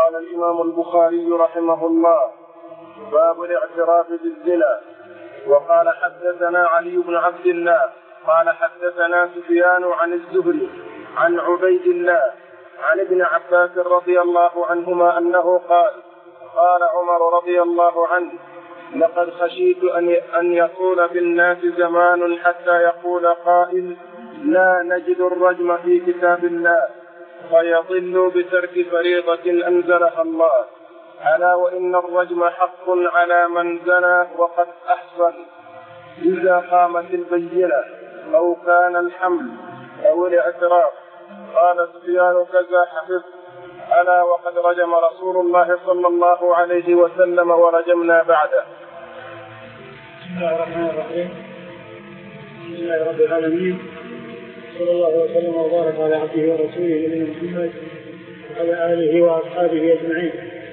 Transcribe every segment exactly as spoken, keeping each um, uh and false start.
قال الإمام البخاري رحمه الله: باب الاعتراف بالزنا. وقال حدثنا علي بن عبد الله قال حدثنا سفيان عن الزهري عن عبيد الله عن ابن عباس رضي الله عنهما أنه قال: قال عمر رضي الله عنه: لقد خشيت أن يقول في الناس زمان حتى يقول قائل: لا نجد الرجم في كتاب الله، فيضلوا بترك فريضة أنزلها الله. ألا وإن الرجم حق على من زنى وقد أحصن إذا قامت البينة أو كان الحمل أو الاعتراف. قال سفيان: كذا حفظ. ألا وقد رجم رسول الله صلى الله عليه وسلم ورجمنا بعده. بسم الله الرحمن الرحيم. بسم الله رب العالمين، صلى الله وسلم وبارك على عبده ورسوله نبينا محمد وعلى آله وأصحابه أجمعين.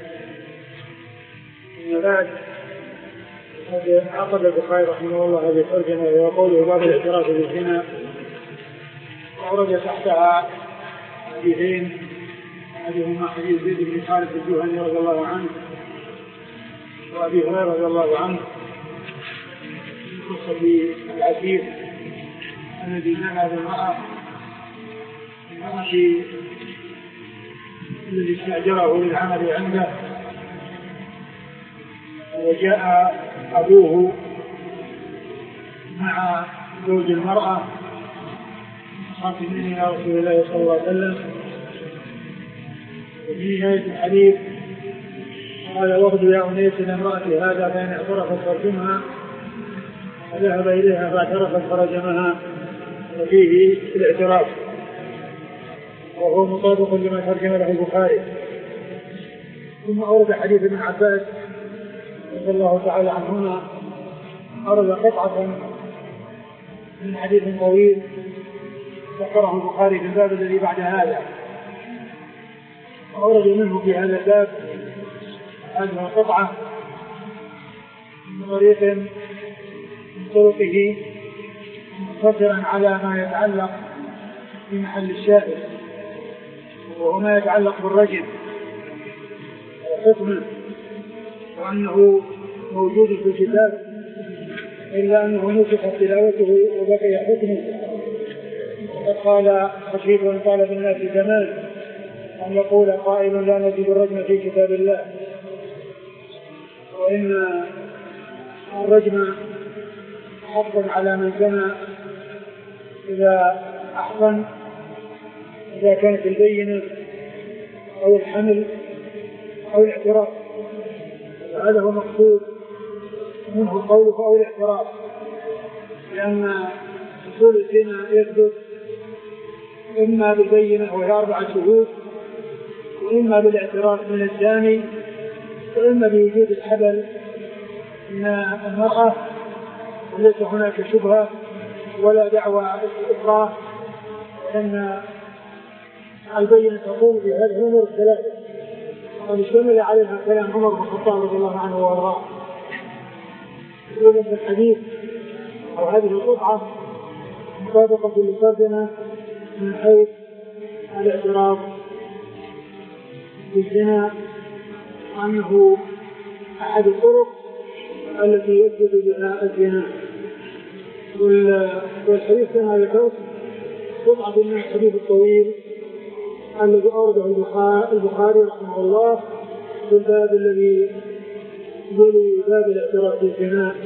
أما بعد، قد عقد البخاري رحمه الله هذه الترجمة وهو قوله باب الاعتراف بالزنا، وأورد تحتها حديثين: أحدهما حديث زيد بن خالد الجهني رضي الله عنه وأبي هريرة رضي الله عنه قصة العسير الذي زنى بالمرأة الذي استأجره للعمل عنده، وجاء أبوه مع زوج المرأة خاتمين إلى رسول الله صلى الله عليه وسلم. وفي نهاية الحديث قال: واغدوا يا أنيس لامرأتي هذا، فإن اعترفت فرجمها. فذهب إليها فاعترفت فرجمها، وفيه الاعتراف، وهو مطابق لما ترجم له البخاري. ثم أورد حديث ابن عباس رضي الله تعالى عنهما، أورد قطعة من حديث طويل ذكره البخاري في الباب الذي بعد هذا، أورد منه في هذا الباب هذه القطعة من طريق من طرقه مقتصرا على ما يتعلق بمحل الشاهد، وهو ما يتعلق بالرجم وحكمه، وأنه موجود في الكتاب إلا أنه نسخت تلاوته وبقي حكمه. وقد قال: خشيت أن قال في الناس زمان أن يقول قائل: لا نجد الرجم في كتاب الله. وإن الرجم حق على من زنى إذا أحصن، إذا كانت البينة أو الحمل أو الاعتراف. هذا هو مقصود منه القول أو الاعتراف، لأن حصول الزنا يثبت إما بالبينة وهي أربعة شهود، وإما بالاعتراف من الزاني، وإما بوجود الحبل من المرأة، وليس هناك شبهة ولا دعوى إكراه، لأن البينة تقول في هذه الأمور الثلاثة، وقد اشتمل عليها كلام عمر بن الخطاب رضي الله عنه وارضاه. يقول في الحديث أو هذه القطعة مطابقة للترجمة من حيث الاعتراف بالزنا، وأنه أحد الطرق التي يثبت بها الزنا. والحديث كما ذكرت قطعة من الحديث الطويل الذي أورده البخاري رحمه الله في الباب الذي يلي باب الاعتراف بالزنا.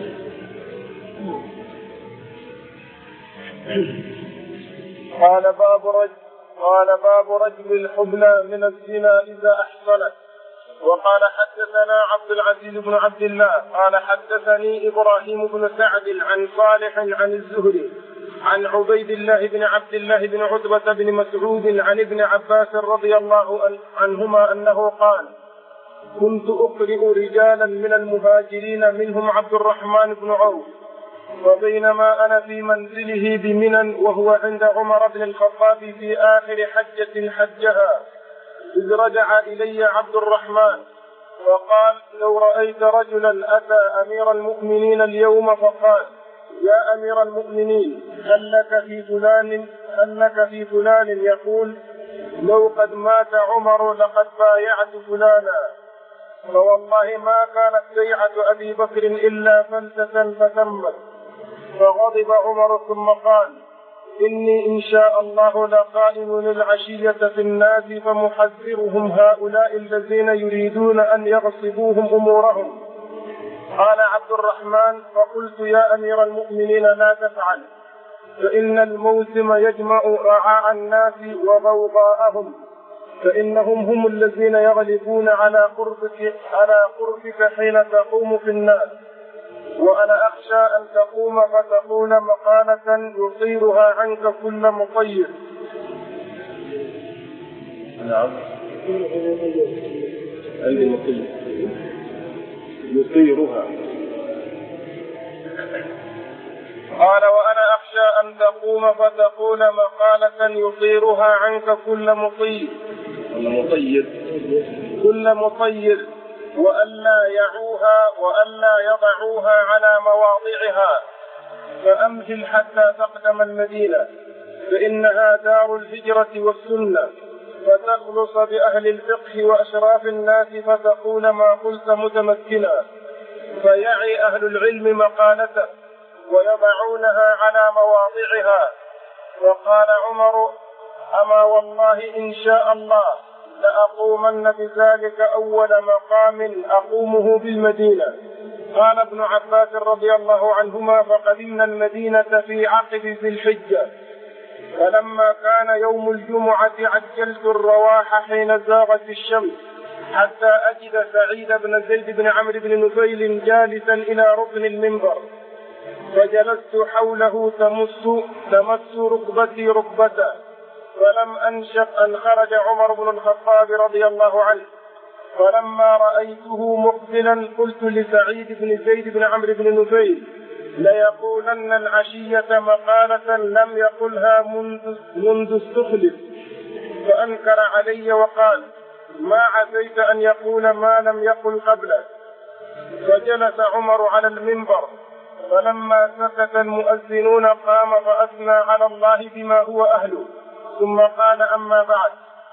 قال باب رجل قال باب رجل الحبلى من الزنا إذا أحصنت. وقال حدثنا عبد العزيز بن عبد الله قال حدثني إبراهيم بن سعد عن صالح عن الزهري عن عبيد الله بن عبد الله بن عتبة بن مسعود عن ابن عباس رضي الله عنهما أنه قال: كنت أقرئ رجالا من المهاجرين منهم عبد الرحمن بن عوف، وبينما أنا في منزله بمنى وهو عند عمر بن الخطاب في آخر حجة حجها، إذ رجع إلي عبد الرحمن وقال: لو رأيت رجلا أتى أمير المؤمنين اليوم فقال: يا أمير المؤمنين، هل لك في فلان هل لك في فلان يقول لو قد مات عمر لقد بايعت فلانا، فوالله ما كانت بيعة أبي بكر إلا فلسة فتمت. فغضب عمر ثم قال: إني إن شاء الله لقائم العشية في الناس فمحذرهم هؤلاء الذين يريدون أن يغصبوهم أمورهم. قال عبد الرحمن: فقلت يا أمير المؤمنين لا تفعل، فإن الموسم يجمع رعاع الناس وغوغاءهم، فإنهم هم الذين يغلبون على قربك على قربك حين تقوم في الناس، وأنا أخشى أن تقوم فتقول مقالة يصيرها عنك كل مطير. نعم. عندي مطير يصيرها. قال: وأنا أخشى أن تقوم فتقول مقالة يصيرها عنك كل مطير كل مطير كل مطير وألا يعوها وألا يضعوها على مواضعها، فأمهل حتى تقدم المدينة، فإنها دار الهجرة والسنة، فتخلص بأهل الفقه وأشراف الناس فتقول ما قلت متمكنا، فيعي أهل العلم مقالته ويضعونها على مواضعها. وقال عمر: أما والله إن شاء الله لأقومن بذلك أول مقام أقومه بالمدينة. قال ابن عباس رضي الله عنهما: فقدمنا المدينة في عقب ذي الحجة، فلما كان يوم الجمعة عجلت الرواح حين زاغت الشمس حتى أجد سعيد بن زيد بن عمرو بن نفيل جالسا إلى ركن المنبر، فجلست حوله تمس تمس ركبتي ركبته، فلم أنشق أن خرج عمر بن الخطاب رضي الله عنه، فلما رأيته مقبلا قلت لسعيد بن زيد بن عمرو بن نفيل: ليقولن العشية مقالة لم يقلها منذ, منذ استخلف. فأنكر علي وقال: ما عسيت أن يقول ما لم يقل قبله. فجلس عمر على المنبر، فلما سكت المؤذنون قام فأثنى على الله بما هو أهله، ثم قال: أما بعد،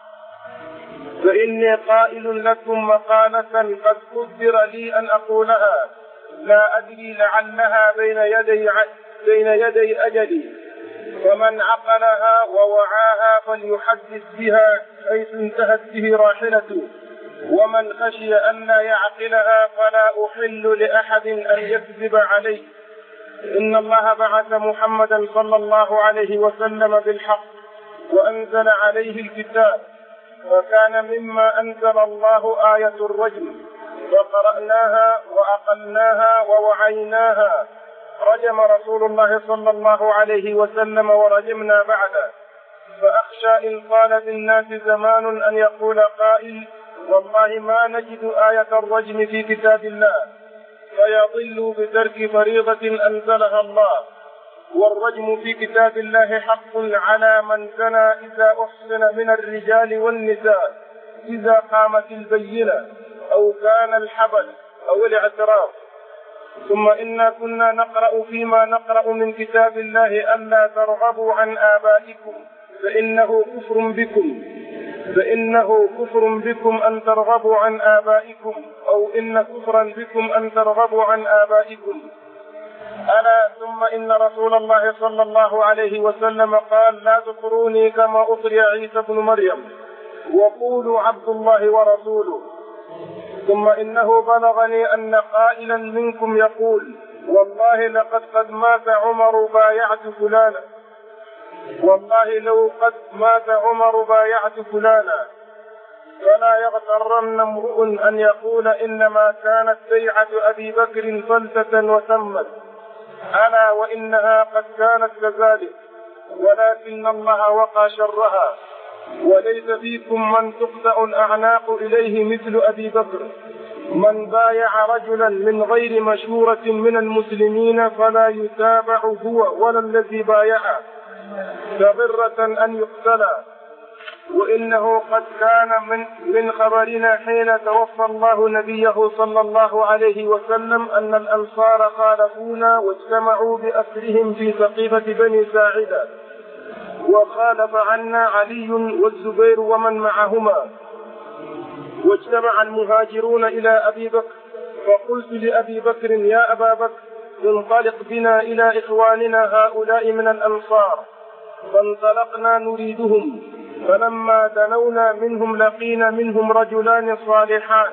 فإني قائل لكم مقالة قد قدر لي أن أقولها، لا أدري لعلها بين يدي بين يدي أجلي، فمن عقلها ووعاها فليحدث بها حيث انتهت به راحلته، ومن خشي أن لا يعقلها فلا أحل لأحد أن يكذب عليه. إن الله بعث محمدا صلى الله عليه وسلم بالحق وأنزل عليه الكتاب، وكان مما أنزل الله آية الرجم، وقرأناها وأقلناها ووعيناها. رجم رسول الله صلى الله عليه وسلم ورجمنا بعده، فأخشى إن طال بالناس زمان أن يقول قائل: والله ما نجد آية الرجم في كتاب الله، فيضل بترك فريضة أنزلها الله. والرجم في كتاب الله حق على من زنى إذا أحسن من الرجال والنساء، إذا قامت البينة أو كان الحبل أو الاعتراف. ثم إنا كنا نقرأ فيما نقرأ من كتاب الله ألا ترغبوا عن آبائكم فإنه كفر بكم فإنه كفر بكم أن ترغبوا عن آبائكم، أو إن كفرا بكم أن ترغبوا عن آبائكم. ألا ثم إن رسول الله صلى الله عليه وسلم قال: لا تطروني كما أطري عيسى بن مريم، وقولوا عبد الله ورسوله. ثم إنه بلغني أن قائلا منكم يقول: والله لقد قد مات عمر بايعت فلانا، والله لو قد مات عمر بايعت فلانا. فلا يغترن امرؤ أن يقول إنما كانت بيعة أبي بكر فلسة وتمت، ألا وإنها قد كانت كذلك، ولكن الله وقى شرها، وليس فيكم من تقطع الأعناق إليه مثل أبي بكر. من بايع رجلا من غير مشورة من المسلمين فلا يتابع هو ولا الذي بايعه، فغرة أن يقتلى. وإنه قد كان من, من خبرنا حين توفى الله نبيه صلى الله عليه وسلم أن الأنصار خالفونا واجتمعوا بأسرهم في سقيفة بني ساعدة، وخالف عنا علي والزبير ومن معهما. واجتمع المهاجرون إلى أبي بكر، فقلت لأبي بكر: يا أبا بكر، انطلق بنا إلى إخواننا هؤلاء من الأنصار. فانطلقنا نريدهم، فلما دنونا منهم لقينا منهم رجلان صالحان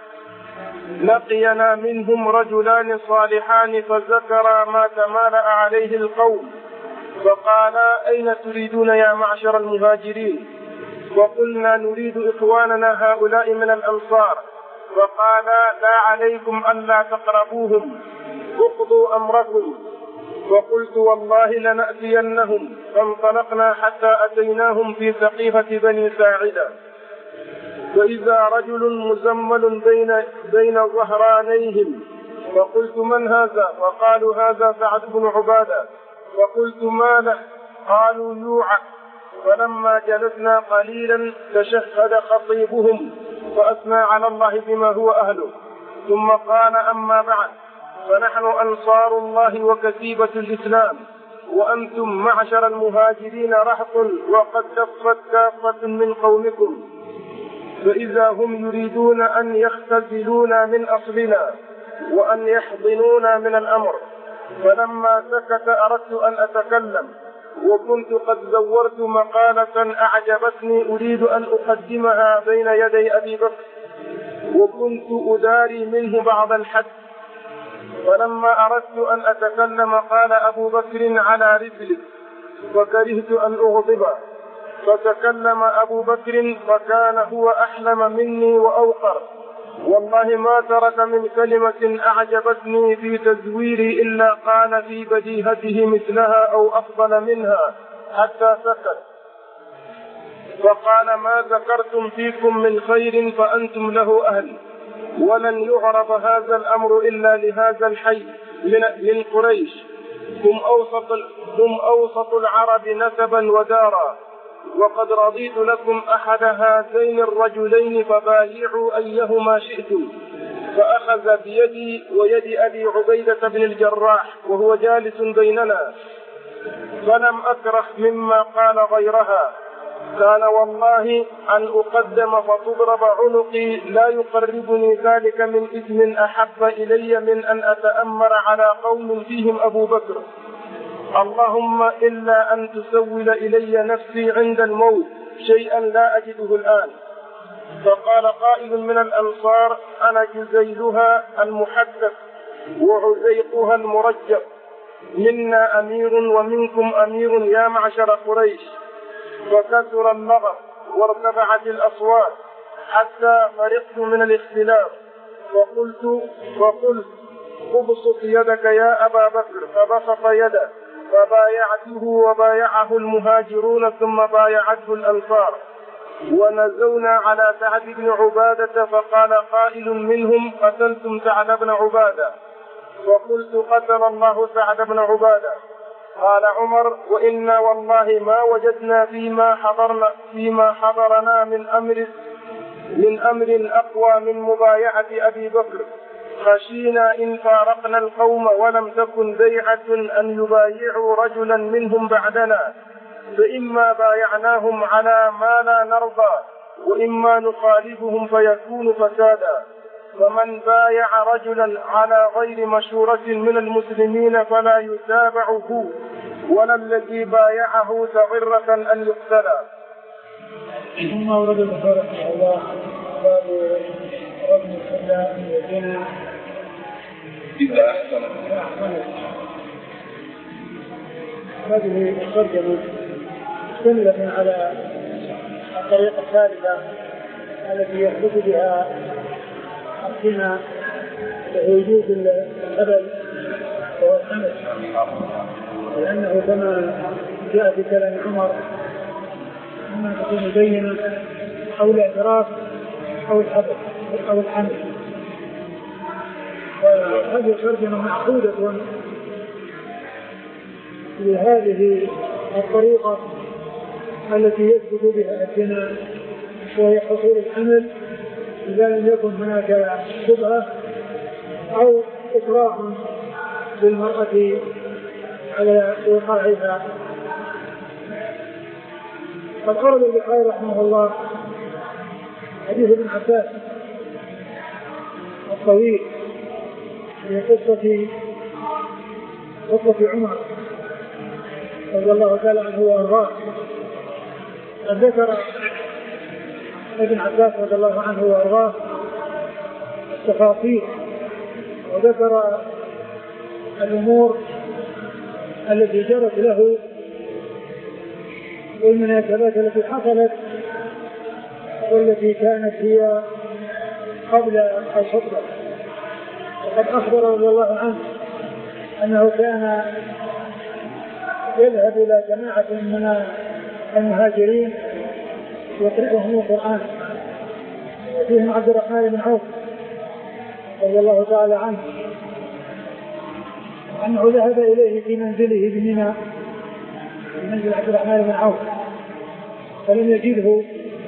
لقينا منهم رجلان صالحان فذكر ما تمالأ عليه القوم، فقالا: أين تريدون يا معشر المهاجرين؟ وقلنا: نريد إخواننا هؤلاء من الأنصار. فقالا: لا عليكم ألا تقربوهم، اقضوا أمركم. وقلت: والله لنأتينهم. فانطلقنا حتى أتيناهم في سقيفة بني ساعدة، وإذا رجل مزمل بين بين ظهرانيهم. فقلت: من هذا؟ وقالوا: هذا سعد بن عبادة. فقلت: ما له؟ قالوا: يوعك. فلما جلسنا قليلا تشهد خطيبهم فأثنى على الله بما هو أهله، ثم قال: أما بعد، فنحن أنصار الله وكتيبة الإسلام، وأنتم معشر المهاجرين رهط، وقد دفت كافة من قومكم، فإذا هم يريدون أن يختزلونا من أصلنا وأن يحضنونا من الأمر. فلما سكت أردت أن أتكلم، وكنت قد زورت مقالة أعجبتني أريد أن أقدمها بين يدي أبي بكر، وكنت أداري منه بعض الحد. فلما أردت أن أتكلم قال أبو بكر: على رجلك. فكرهت أن أغضبه، فتكلم أبو بكر فكان هو أحلم مني وأوقر. والله ما ترك من كلمة أعجبتني في تزويري إلا قال في بديهته مثلها أو أفضل منها حتى سكت. فقال: ما ذكرتم فيكم من خير فأنتم له أهل، ولن يعرف هذا الأمر إلا لهذا الحي من قريش، هم أوسط, هم أوسط العرب نسبا ودارا، وقد رضيت لكم أحد هذين الرجلين فبايعوا أيهما شئتم. فأخذ بيدي ويد أبي عبيدة بن الجراح وهو جالس بيننا، فلم أكره مما قال غيرها. قال: والله أن أقدم فتضرب عنقي لا يقربني ذلك من إثم أحب إلي من أن أتأمر على قوم فيهم أبو بكر، اللهم إلا أن تسول إلي نفسي عند الموت شيئا لا أجده الآن. فقال قائل من الأنصار: أنا جزيلها المحدث وعزيقها المرجب، منا أمير ومنكم أمير يا معشر قريش. فكثر اللغط وارتفعت الأصوات حتى فرقت من الاختلاف، وقلت وقلت ابسط يدك يا أبا بكر، فبسط يده، فبايعته وبايعه المهاجرون ثم بايعته الأنصار. ونزونا على سعد بن عبادة، فقال قائل منهم: قتلتم سعد بن عبادة. وقلت: قتل الله سعد بن عبادة. قال عمر: وإنا والله ما وجدنا فيما حضرنا فيما حضرنا من أمر من أمر أقوى من مبايعة أبي بكر، خشينا إن فارقنا القوم ولم تكن بيعة أن يبايعوا رجلا منهم بعدنا، فإما بايعناهم على ما لا نرضى وإما نخالفهم فيكون فسادا. فمن بايع رجلا على غير مشورة من المسلمين فلا يتابعه، ولا الذي بايعه تغرة أن يقتلى. ثم ورد البخاري رحمه الله باب رجل الخلاء والزنا إذا أحسن. هذه الترجمة سلة على الطريقة الثالثة التي يحدث بها الزنا ووجود الأبد وهو الحمل، لأنه كما جاء في كلام عمر إما تكون بينة أو الاعتراف أو الحبل أو الحمل. وهذه الترجمة محدودة لهذه الطريقة التي يثبت بها الزنا، وهي حصول الحمل إذا لم يكن هناك شبهة أو إكراه للمرأة على وقاعها قد أورد البخاري رحمه الله حديث ابن عباس الطويل في قصة قصة عمر رضي الله تعالى عنه وأرضاه. قد ذكر ابن عباس رضي الله عنه وأرضاه التفاصيل وذكر الأمور التي جرت له والمناسبات التي حصلت والتي كانت هي قبل الخطبة. وقد أخبر رضي الله عنه أنه كان يذهب إلى جماعة من المهاجرين يقرئهم القرآن فيهم عبد الرحمن بن عوف رضي الله تعالى عنه أنه ذهب إليه في منزله بمنى في منزل عبد الرحمن بن عوف فلم يجده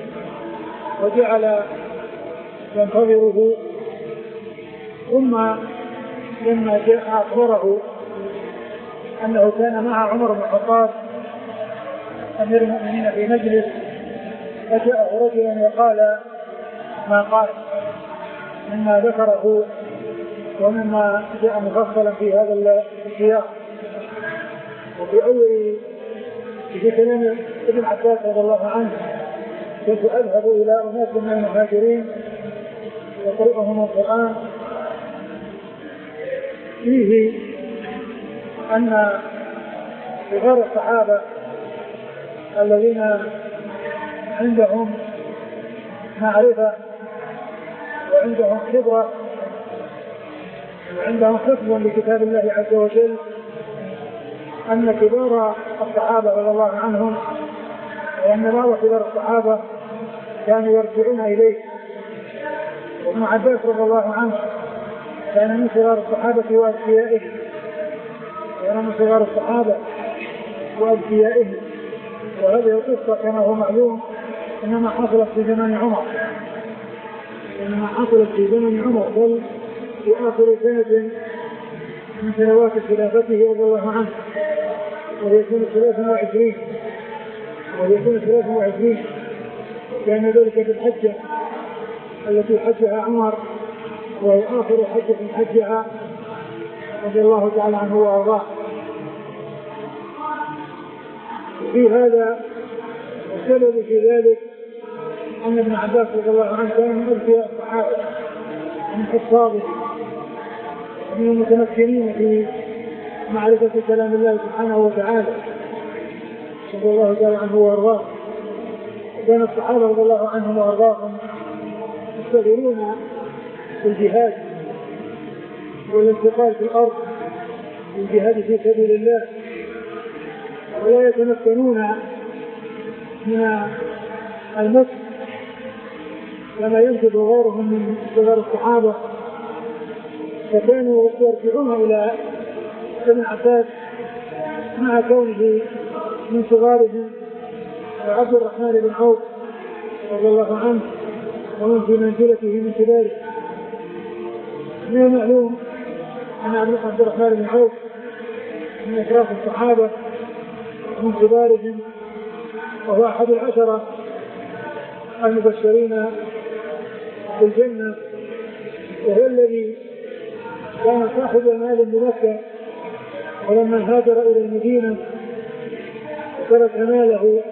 وجعل ينتظره ثم لما جاء أخبره أنه كان مع عمر بن الخطاب أمير المؤمنين في مجلس فجاءه رجل وقال ما قال مما ذكره ومما جاء مفصلا في هذا السياق. وفي أول في كلام ابن عباس رضي الله عنه كنت أذهب إلى أناس من المهاجرين يقرؤهم القرآن فيه أن صغار الصحابة الذين عندهم معرفة وعندهم خبرة وعندهم حفظ لكتاب الله عز وجل أن كبار الصحابة رضي الله عنهم وأن بعض كبار الصحابة كانوا يرجعون إليه. وابن عباس رضي الله عنه كان من صغار الصحابة وأذكيائه كان من صغار الصحابة وأذكيائه وهذه القصة كما هو معلوم إنما حصلت في زمن عمر إنما حصلت في زمن عمر بل في آخر سنة من سنوات خلافته رضي الله عنه وهي سنة ثلاثة وعشرين وهي سنة ثلاثة وعشرين كان ذلك في الحجة التي حجها عمر وهي آخر حجة حجها رضي الله تعالى عنه وأرضاه. في هذا السبب في ذلك أن ابن عباس رضي الله عنه كان من أذكياء الصحابة من حفاظه من المتمكنين في معرفة كلام الله سبحانه وتعالى رضي الله تعالى عنه وأرضاه. كان الصحابة رضي الله عنهم وأرضاهم يستغلون في الجهاد والانتقال في الأرض والجهاد في سبيل الله ولا يتمكنون من المسك كما ينتج غيرهم من صغار الصحابة. فكانوا يرجعون إلى ابن عباس مع كونه من صغارهم وعبد الرحمن بن عوف رضي الله عنه ومن في منزلته من كباره. من المعلوم أن عبد الرحمن بن عوف من أشراف الصحابة من كبارهم وهو أحد العشرة المبشرين بالجنة وهو الذي كان صاحب مال بمكة ولما هاجر إلى المدينة ترك ماله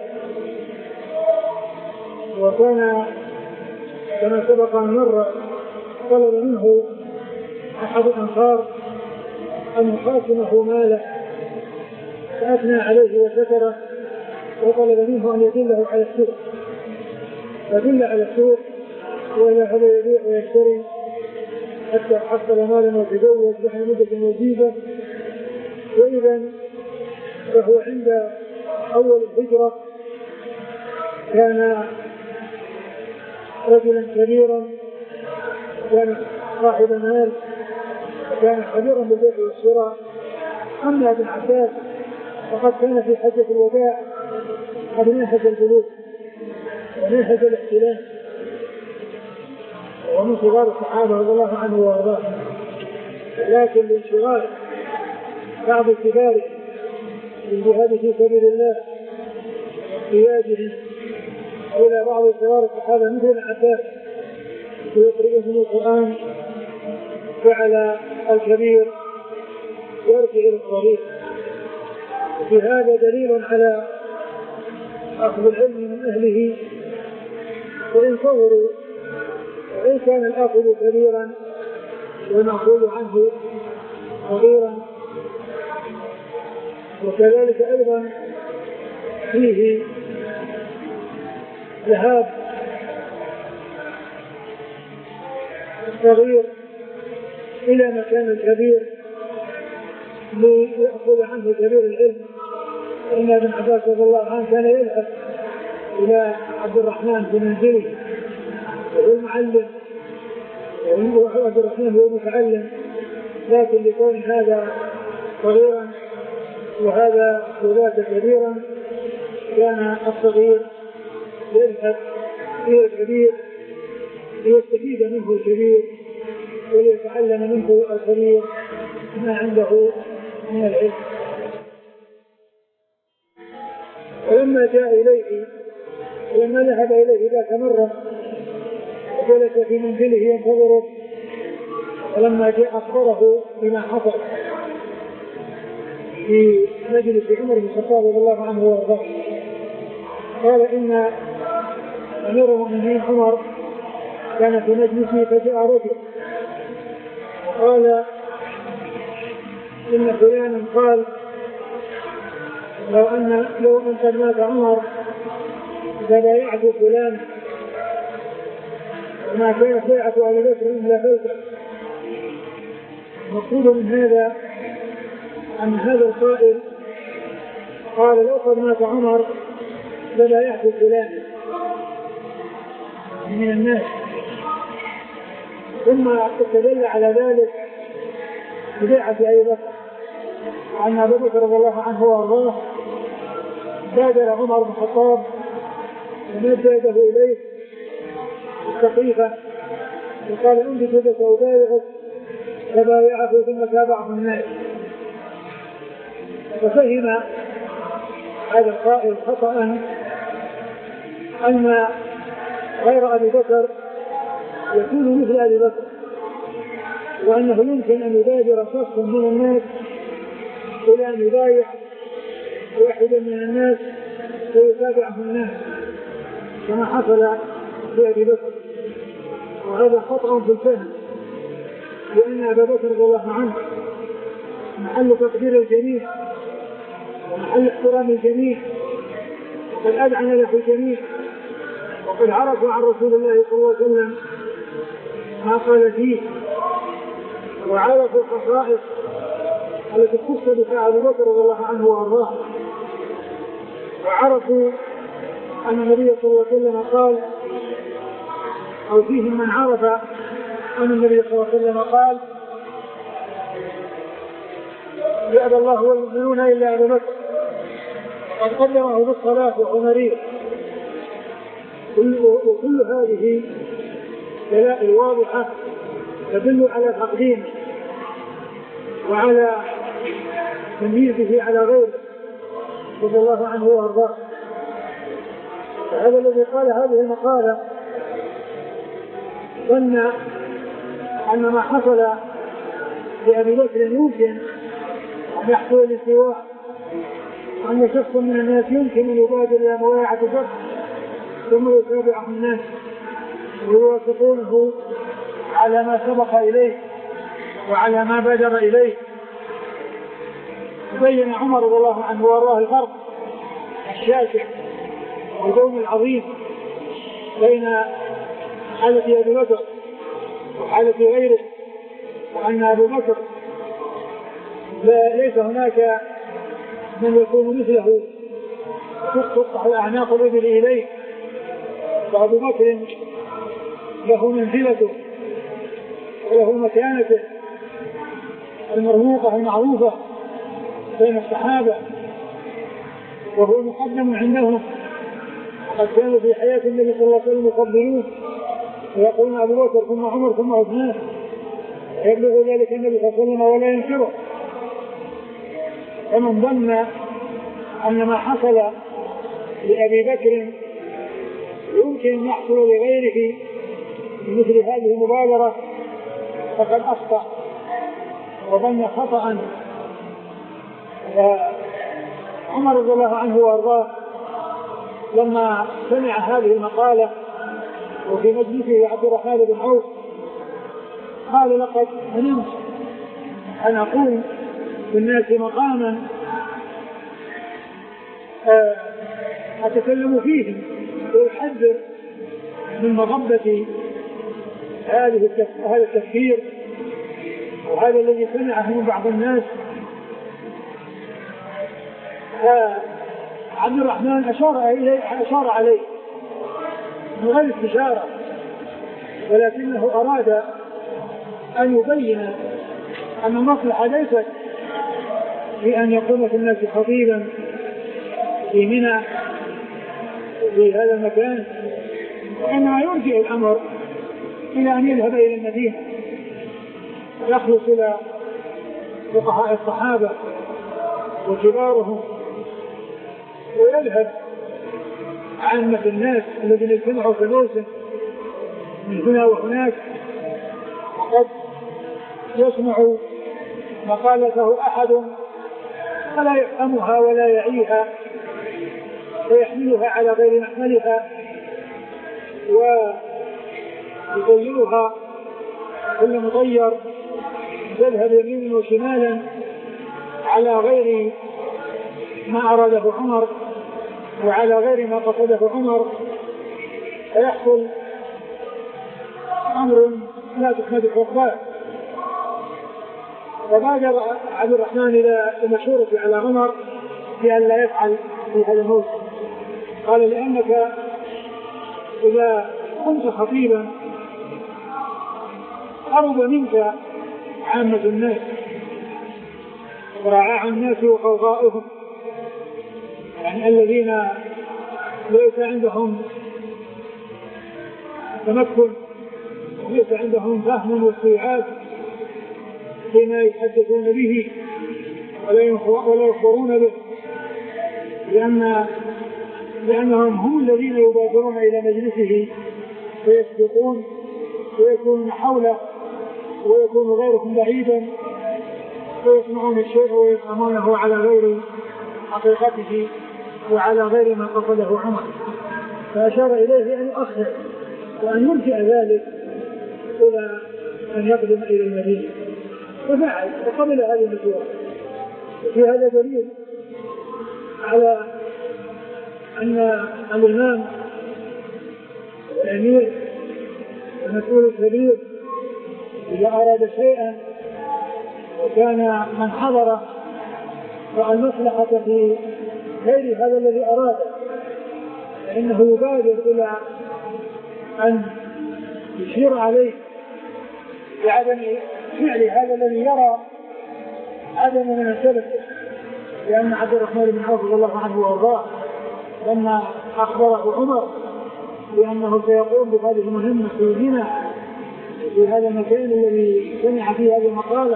وكان كما سبق أن مر طلب منه أحد الأنصار أن يقاسمه ماله فأثنى عليه وشكره وطلب منه أن يدله على السوق فدل على السوق وذهب يبيع ويشتري حتى حصل مالا وتزوج بعد مدة وجيزة. وإذا فهو عند أول الهجرة كان رجلا كبيرا كان صاحب مال كان خبيرا بالبيع والشراء. أما ابن عباس فقد كان في حجة الوداع قد نهج البلوغ ونهج الاحتلال ومن صغار الصحابة رضي الله عنه وارضاه. لكن لانشغال بعض الكبار بالجهاد في سبيل الله واحتياجهم إلى بعض صغار الصحابة مثل العباس ويقرئهم القرآن، فعلى الكبير يرجع إلى الصغير. وفي هذا دليل على أخذ العلم من أهله، وإن صوروا وإن كان الأخذ كبيرا والمأخوذ عنه صغيرا. وكذلك أيضا فيه ذهاب الصغير إلى مكان الكبير ليأخذ عنه كبير العلم. إن ابن عباس رضي الله عنه كان يذهب إلى عبد الرحمن في منزله وهو المعلم، وعبد الرحمن هو المتعلم، لكن لكون هذا صغيرا وهذا وذاك كبيرا كان الصغير يذهب إلى الكبير ليستفيد منه الكبير وليتعلم منه الكبير ما عنده من العلم. ولما جاء إليه ولما ذهب إليه ذاك مرة جلس في منزله ينتظره، ولما جاء أخبره بما حصل في مجلس عمر بن الخطاب رضي الله عنه وارضاه، قال إن أمير المؤمنين عمر كان في مجلسه فجاء رجل قال إن فلانا قال لو أن لو أن قد مات عمر فبايعت فلان وما كانت بيعة أبي بكر إلا فوته. مقصود من هذا أن هذا القائل قال لو قد مات عمر فبايعت فلان من الناس، ثم استدل على ذلك ببيعة أبي بكر، وأن أبي بكر رضي الله عنه وارضاه بادر عمر بن الخطاب ومد يده إليه السقيفة وقال انبت يدك وبايعك، فبايعه ثم تابعه الناس. ففهم هذا القائل خطأ أن غير أبي بكر يكون مثل أبي بكر، وأنه يمكن أن يبادر شخص من الناس إلى أن يبايع واحدا من الناس ويتابعه الناس كما حصل بأبي بكر. وهذا خطأ في الفهم، لأن أبا بكر رضي الله عنه محل تقدير الجميع ومحل احترام الجميع، وقد أذعن له الجميع، وقد عرفوا عن رسول الله صلى الله عليه وسلم ما قال فيه، وعرفوا الخصائص التي اختص بها أبو بكر رضي الله عنه وأرضاه، وعرفوا أن النبي صلى الله عليه وسلم قال أو فيهم من عرف أن النبي صلى الله عليه وسلم قال يأبى الله والمؤمنون إلا أبا بكر، قد قدمه بالصلاة وعمرية. وكل هذه دلائل واضحة تدل على تقديمه وعلى تمييزه على غيره رضي الله عنه وارضاه. فهذا الذي قال هذه المقالة ظن أن ما حصل لأبي بكر يمكن أن يحصل الاستواء، وأن شخص من الناس يمكن أن يبادر إلى مواعظة شخص ثم يتابعه الناس ويوافقونه على ما سبق إليه وعلى ما بادر إليه. بين عمر رضي الله عنه وارضاه الفرق الشاسع والبون العظيم بين حالة أبي بكر وحالة غيره، وأن أبي بكر ليس هناك من يكون مثله تفتح الأعناق الإبل إليه، فأبو بكر له منزلته وله مكانته المرموقة المعروفة بين الصحابة، وهو مقدم عندهم، قد كانوا في حياة النبي صلى الله عليه وسلم يقبلوه ويقولون أبو بكر ثم عمر ثم عثمان، يبلغ ذلك النبي صلى الله عليه وسلم ولا ينكره. ومن ظن أن ما حصل لأبي بكر يمكن أن يحصل لغيره بمثل هذه المبادرة فقد أخطأ وظن خطأ. عمر رضي الله عنه وارضاه لما سمع هذه المقالة وفي مجلسه عبد الرحمن بن عوف قال لقد هممت أن أقوم بالناس مقاما أتكلم فيه ويحذر من مغبة هذا التفكير وهذا الذي سمعه من بعض الناس. عبد الرحمن أشار إليه أشار عليه من غير استشارة، ولكنه أراد أن يبين أن المصلحة ليست في أن يقوم في الناس خطيبا في منى في هذا المكان، وإنما يرجع الأمر إلى أن يذهب إلى المدينة ويخلص إلى فقهاء الصحابة وكبارهم ويذهب عامة الناس الذين اجتمعوا في موسم من هنا وهناك وقد يسمع مقالته أحد فلا يفهمها ولا يعيها ويحملها على غير محملها ويطيرها كل مطير يذهب يمينا وشمالا على غير ما أراده عمر وعلى غير ما قصده عمر، فيحصل أمر لا تحمد عقباه. وبادر عبد الرحمن إلى المشورة على عمر بأن لا يفعل في هذا الموسم. قال لأنك إذا كنت خطيبا قرب منك عامة الناس ورعاع الناس وقوضاؤهم، يعني الذين ليس عندهم تمكن وليس عندهم فهم واستيعاب فيما يتحدثون به ولا يخبرون به، لأن لأنهم هم الذين يبادرون إلى مجلسه فيسبقون ويكونون حوله ويكون غيرهم بعيدا ويسمعون الشيء ويفهمونه على غير حقيقته وعلى غير ما قصده عمر. فأشار إليه أن يؤخر وأن يرجع ذلك إلى أن يقدم إلى المدينة، ففعل وقبل هذه المشورة. في هذا دليل على أن الإمام الأمير المسؤول الكبير إذا أراد شيئا وكان من حضره فالمصلحة في غير هذا الذي أراده فإنه يبادر إلى أن يشير عليه بعدم فعل هذا الذي يرى عدم من السبب. لأن عبد الرحمن بن عوف رضي الله عنه وارضاه لما أخبره عمر بأنه سيقوم بهذه المهمة في منى في هذا المكان الذي سمع فيه هذه المقالة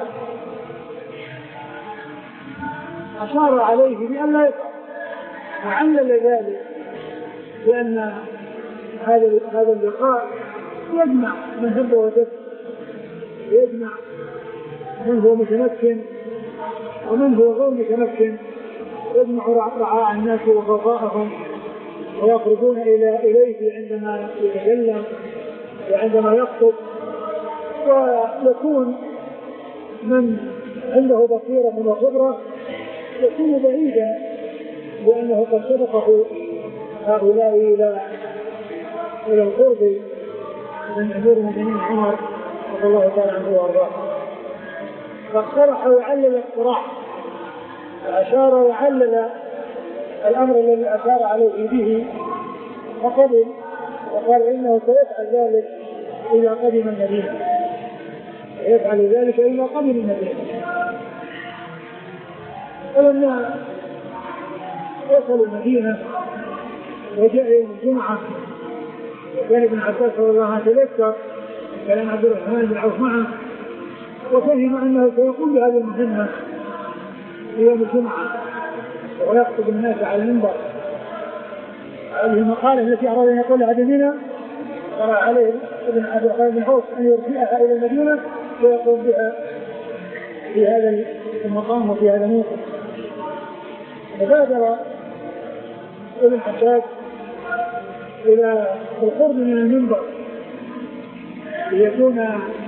أشار عليه بأن لا يفعل، وعلل ذلك لأن هذا هذا اللقاء يجمع من هب ودب، يجمع من هو متمكن ومن هو غير متمكن، يجمع رعاع الناس وخطائهم ويخرجون إلى إليه عندما يتكلم وعندما يخطب، ويكون من عنده بصيرة وخبرة يكون بعيدا لأنه قد سبقه هؤلاء إلى إلى القرب من أمير المؤمنين عمر رضي الله تعالى عنه وارضاه. فاقترح وعلل الاقتراح وأشار وعلل الأمر الذي أشار عليه به فقبل وقال إنه سيفعل ذلك إذا قدم المدينة، يفعل ذلك إذا قدم المدينة. فلما وصلوا المدينة وجاء يوم الجمعة وكان ابن عباس رضي الله عنه يتذكر كلام عبد الرحمن بن عوف معه وفهم أنه سيقوم بهذه المهمة في يوم الجمعة ويخطب الناس على المنبر. هذه المقالة التي أراد أن يقولها بمنى قرأ عليه ابن عبد الرحمن بن عوف أن يرجعها إلى المدينة ويقوم بها في هذا المقام وفي هذا الموقف. فبادر ابن عباس إلى القرب من المنبر ليكون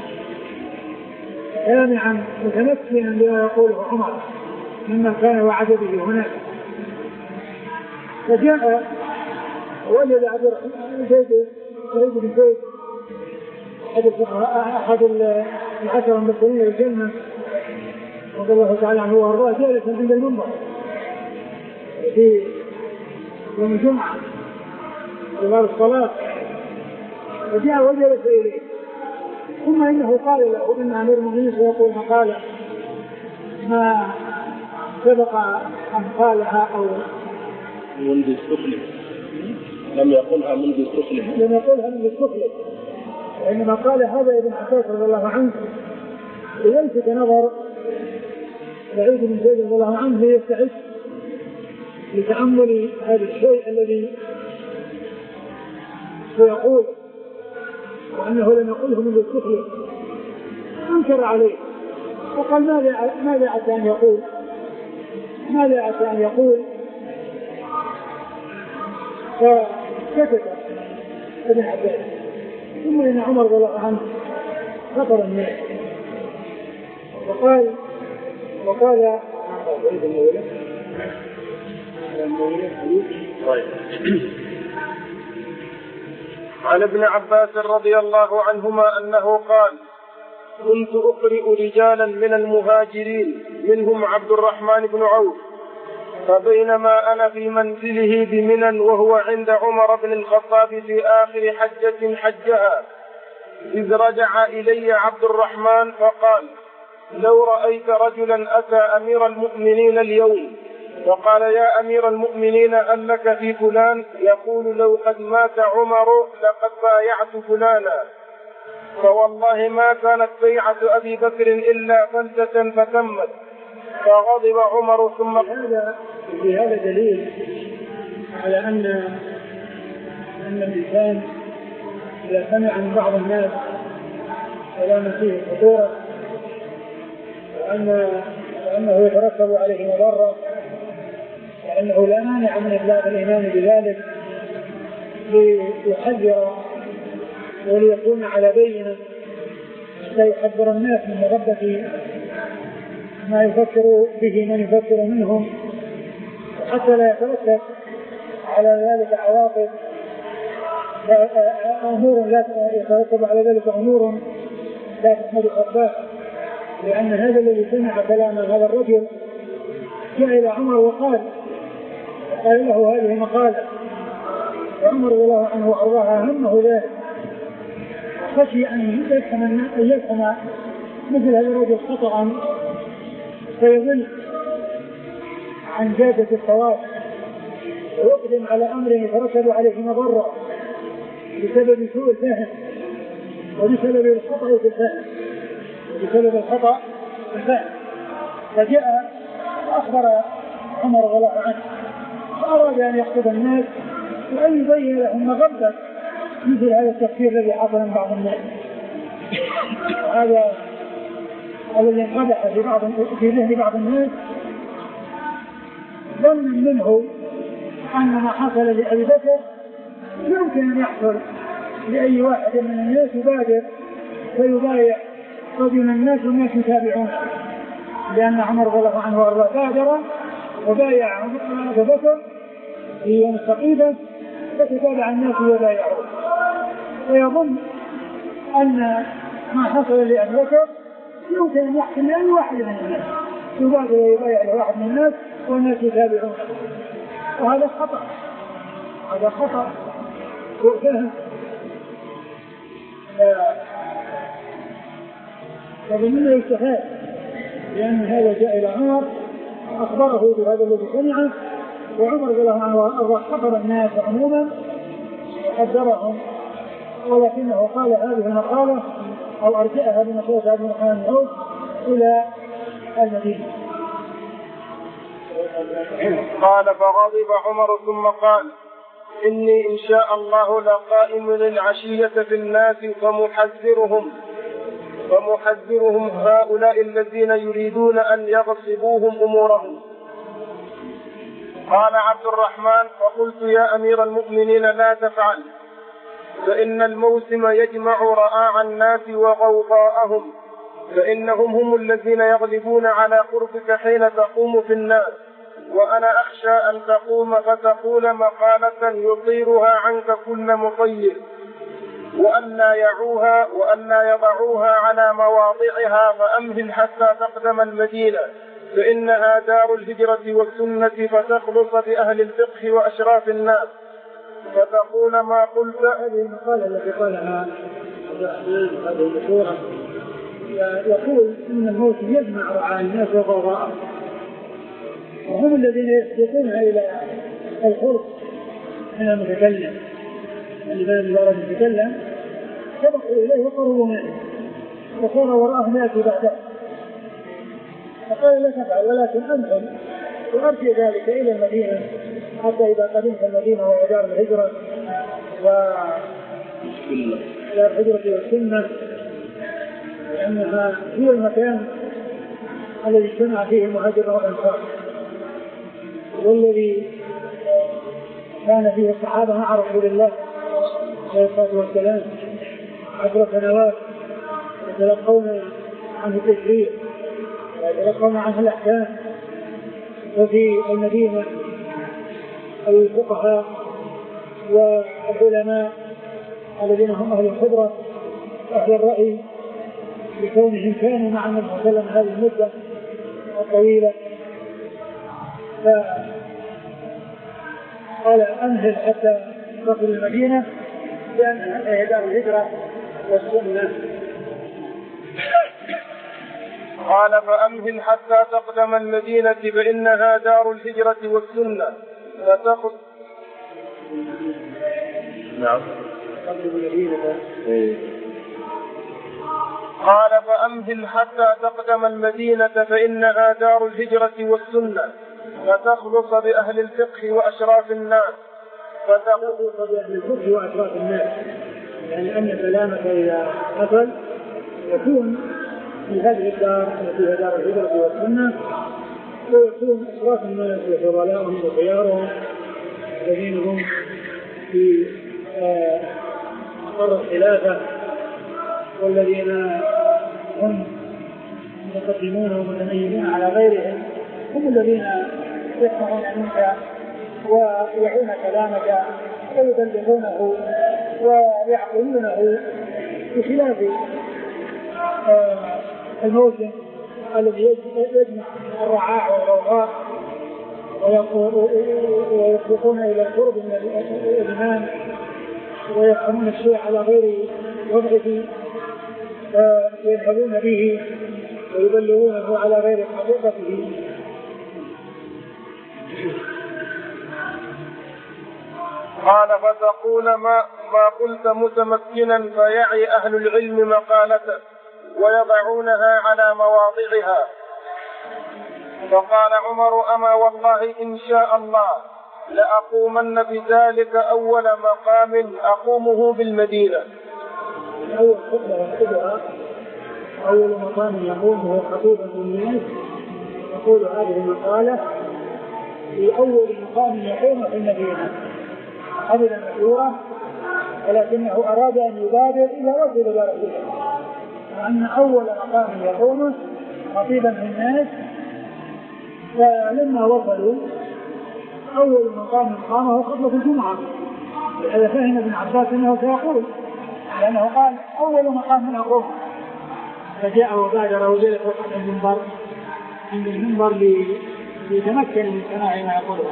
سامعا متمكنا بما يقوله عمر مما كان وعد به هناك. فجاء وجد عبد الرحمن زيد سعيد بن زيد أحد العشرة المدخلين للجنة رضي الله تعالى عنه وارضاه جالسا عند المنبر في يوم الجمعة في غار الصلاة، فجاء وجلس إليه، ثم إنه قال له إن أمير المؤمنين سيقول مقالة ما سبق أن قالها أو منذ استخلف، لم يقولها منذ استخلف لم يقولها منذ استخلف وإنما قال هذا ابن عباس رضي الله عنه ليلفت نظر سعيد بن زيد رضي الله عنه ليستعد لتأمل هذا الشيء الذي سيقول، وأنه لم يقوله منذ استخلف. أنكر عليه وقال ماذا ماذا أتى أن يقول ماذا أتى أن يقول فسكت ابن عباس. ثم إن عمر رضي الله عنه خطر الناس وقال وقال عن ابن عباس رضي الله عنهما أنه قال: كنت أقرئ رجالا من المهاجرين منهم عبد الرحمن بن عوف، فبينما أنا في منزله بمنى وهو عند عمر بن الخطاب في آخر حجة حجها، إذ رجع إلي عبد الرحمن فقال: لو رأيت رجلا أتى أمير المؤمنين اليوم وقال: يا أمير المؤمنين هل لك في فلان؟ يقول: لو قد مات عمر لقد بايعت فلانا. فوالله ما كانت بيعة أبي بكر إلا فلتة فتمت. فغضب عمر ثم هذا في هذا دليل على أن أن الإنسان إذا سمع من بعض الناس كلام فيه خطورة وأن وأنه يترتب عليه مضرة وأنه لا مانع من إبلاغ الإمام بذلك ليحذر وليكون على بينة حتى يحذر الناس من مغبة ما يفكر به من يفكر منهم، حتى لا يترتب على ذلك عواقب أمور لا يترتب على ذلك أمور لا تحمد خطاه. لأن هذا الذي سمع كلام هذا الرجل جاء إلى عمر وقال قال له هذه مقالة، وعمر رضي الله عنه وأرضاه همه ذلك، خشي أن يفهم يفهم مثل هذا الرجل خطأ فيضل عن جادة الصواب ويقدم على أمر يترتب عليه مضرة بسبب سوء الفهم وبسبب الخطأ في الفهم وبسبب الخطأ في الفهم. فجاء وأخبر عمر رضي الله عنه فأراد أن يخطب الناس وأن يبين لهم مغبة مثل هذا التفكير الذي حصل من بعض الناس. هذا الذي انقدح في بعض في ذهن بعض الناس ظن منه أن ما حصل لأبي بكر يمكن أن يحصل لأي واحد من الناس يبادر فيبايع رجل الناس والناس يتابعون، لأن عمر رضي الله عنه وارضاه بادر وبايع أبي بكر في يوم السقيفة فتتابع الناس ويبايعون، ويظن أن ما حصل لأبي بكر يمكن أن يحصل لأي واحد من الناس يبادر ويبايع لواحد من الناس والناس يتابعون. وهذا خطأ هذا خطأ فهم. فمن يستفاد لأن هذا جاء إلى عمر أخبره بهذا الذي سمعه، وعمر رضي الله عنه وأرضاه خطر الناس عموما وحذرهم، ولكنه قال هذه المقالة أو أرجعها بمشيئة عبد الرحمن بن عوف إلى المدينة. قال: فغضب عمر ثم قال: إني إن شاء الله لقائم العشية في الناس فمحذرهم فمحذرهم هؤلاء الذين يريدون أن يغصبوهم أمورهم. قال عبد الرحمن: فقلت يا أمير المؤمنين لا تفعل، فإن الموسم يجمع رآع الناس وغوغاءهم، فإنهم هم الذين يغلبون على قربك حين تقوم في الناس، وأنا أخشى أن تقوم فتقول مقالة يطيرها عنك كل مطير، وأن لا يعوها وأن لا يضعوها على مواضعها، فأمهل حتى تقدم المدينة، فإنها دار الهجرة والسنة، فتخلص بأهل الفقه وأشراف الناس، فتقول ما قلت. هذه المقالة التي قالها هذه المشهورة يقول إن الموت يجمع رعاة الناس وغوغاءهم، وهم الذين يسبقون إلى الخلق من المتكلم. الذي أراد يتكلم سبقوا إليه وقربوا منه وصار وراءهم يأتي بعده، فقال لا تفعل ولكن أنزل وأرجع ذلك إلى المدينة، حتى إذا قدمت المدينة وهي دار الهجرة ودار الهجرة والسنة، لأنها هي المكان الذي اجتمع فيه المهاجر والأنصار، والذي كان فيه الصحابة مع رسول الله عليه الصلاة والسلام عبر سنوات يتلقون عنه التشريع ويتلقون عنه الأحكام. وفي المدينة الفقهاء والعلماء الذين هم أهل الخبرة وأهل الرأي، لكونهم كانوا مع النبي صلى الله عليه وسلم هذه المدة الطويلة، فقال أنزل حتى تصل المدينة لأنها هي دار الهجرة والسنة. قال: فأمهل حتى تقدم المدينة، فإنها دار الهجرة والسنة، فتخذ. نعم. قال: فأمهل حتى تقدم المدينة، فإنها دار الهجرة والسنة، فتخلص بأهل الفقه وأشراف الناس. فتخلص بأهل الفقه وأشراف الناس، يعني أن كلامك إذا حصل يكون في هذه الدار التي هي دار الهجرة والسنة، ويكون أشراف الناس وفضلاءهم وخيارهم الذين هم في مقر الخلافة، والذين هم متقدمون ومتميزون على غيرهم، هم الذين يسمعون منك ويعون كلامك ويبلغونه ويعقلونه، بخلاف الموسم الذي يجمع الرعاع والروضاء ويسبقون إلى القرب من الإمام ويفهمون الشيء على غير وضعه ويذهبون به ويبلغونه على غير حقيقته. قال: فتقول ما, ما قلت متمكنا، فيعي أهل العلم مقالته ويضعونها على مواضعها. فقال عمر: أما والله إن شاء الله لأقومن بذلك أول مقام أقومه بالمدينة. أول خطبة يخطبها أول مقام يقومه خطيبا للناس يقول هذه المقالة في أول مقام يقوم في المدينة. هذه المشهورة، ولكنه أراد أن يبادر إلى وصل إلى رسول الله، وأن أول مقام يقومه خطيبا للناس. فلما وصلوا أول مقام قامه خطبة الجمعة، لهذا فهم ابن عباس أنه سيقول، لأنه قال أول مقام أقوم، فجاء وبادر وجلس وقت المنبر عند المنبر ليتمكن من سماع ما يقوله.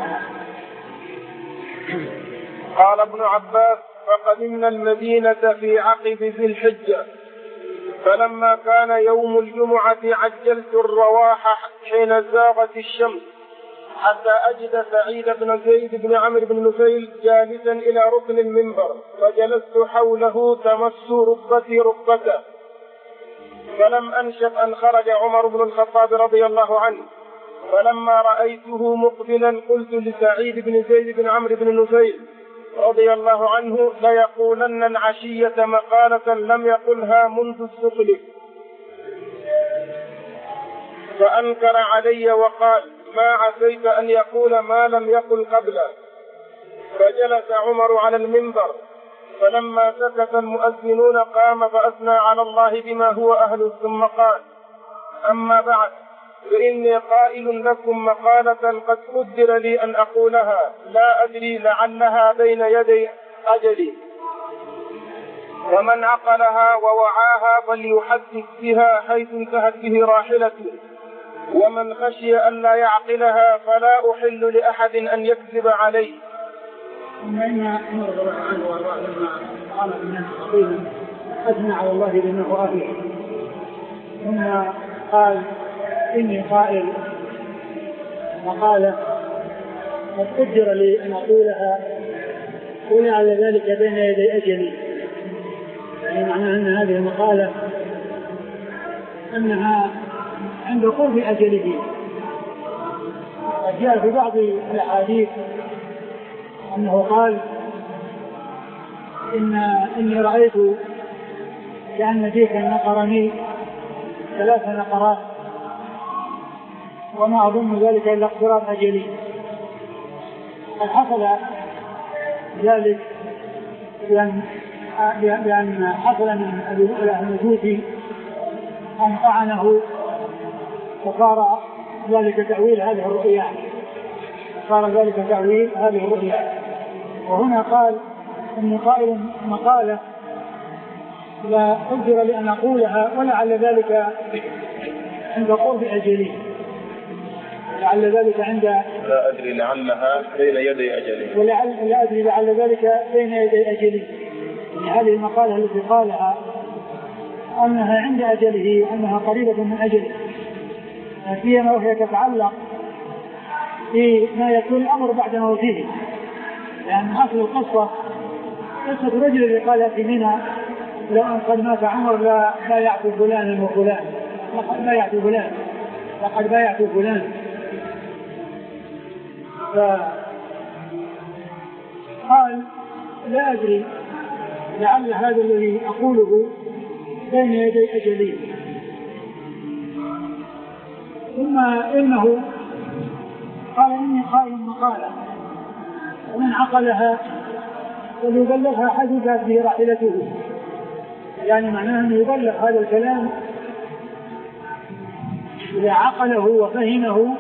قال ابن عباس: فقدمنا المدينة في عقب ذي الحجة، فلما كان يوم الجمعة عجلت الرواح حين زاغت الشمس، حتى أجد سعيد بن زيد بن عمرو بن نفيل جالسا إلى ركن المنبر، فجلست حوله تمس ركبتي ركبته، فلم أنشب أن خرج عمر بن الخطاب رضي الله عنه، فلما رأيته مقبلا قلت لسعيد بن زيد بن عمرو بن نفيل: رضي الله عنه: ليقولن العشية مقالة لم يقلها منذ السفل. فأنكر علي وقال: ما عسيت أن يقول ما لم يقل قبله. فجلس عمر على المنبر، فلما سكت المؤذنون قام فأثنى على الله بما هو أهله، ثم قال: أما بعد، فإني قائل لكم مقالة قد قدر لي أن أقولها، لا أدري لعلها بين يدي أجلي، ومن عقلها ووعاها فليحدث بها حيث انتهت به راحلته، ومن خشي أن لا يعقلها فلا أحل لأحد أن يكذب عليه. ثم إن عمر رضي الله عنه وارضاه لما قال الناس قيلا أثنى على الله بما هو أهله، ثم قال: إني قائل مقالة قد قدر لي أن أقولها ولعل ذلك بين يدي أجلي. يعني معناه أن هذه المقالة أنها عند قرب أجله. وجاء في بعض الأحاديث أنه قال: إن إني رأيت كأن ديكا نقرني ثلاث نقرات وما أظن ذلك إلا اقتراب أجلي. قد حصل ذلك بأن, بأن حصل من المجوسي أن طعنه، وصار ذلك تأويل هذه الرؤيا صار ذلك تأويل هذه الرؤيا. وهنا قال: إني قائل مقالة لا قدر لأن أقولها ولعل ذلك عند قرب أجلي، لعل ذلك عند لا أدري لعلها بين يدي أجلي ولعل لا أدري لعل ذلك بين يدي أجلي. يعني هذه المقالة التي قالها أنها عند أجله، أنها قريبة من أجله، فيما وهي تتعلق بما يكون الأمر بعد موته. لأن يعني أصل القصة قصة رجل اللي قال في منى: لو أن قد مات عمر لا لا يعفو فلان وفلان، لقد لا يعفو فلان لقد لا يعفو فلان. فقال: لا أدري لعل هذا الذي أقوله بين يدي أجلي. ثم إنه قال: إني قائل مقالة ومن عقلها وليبلغها حدثت به راحلته. يعني معناه أنه يبلغ هذا الكلام إذا عقله وفهمه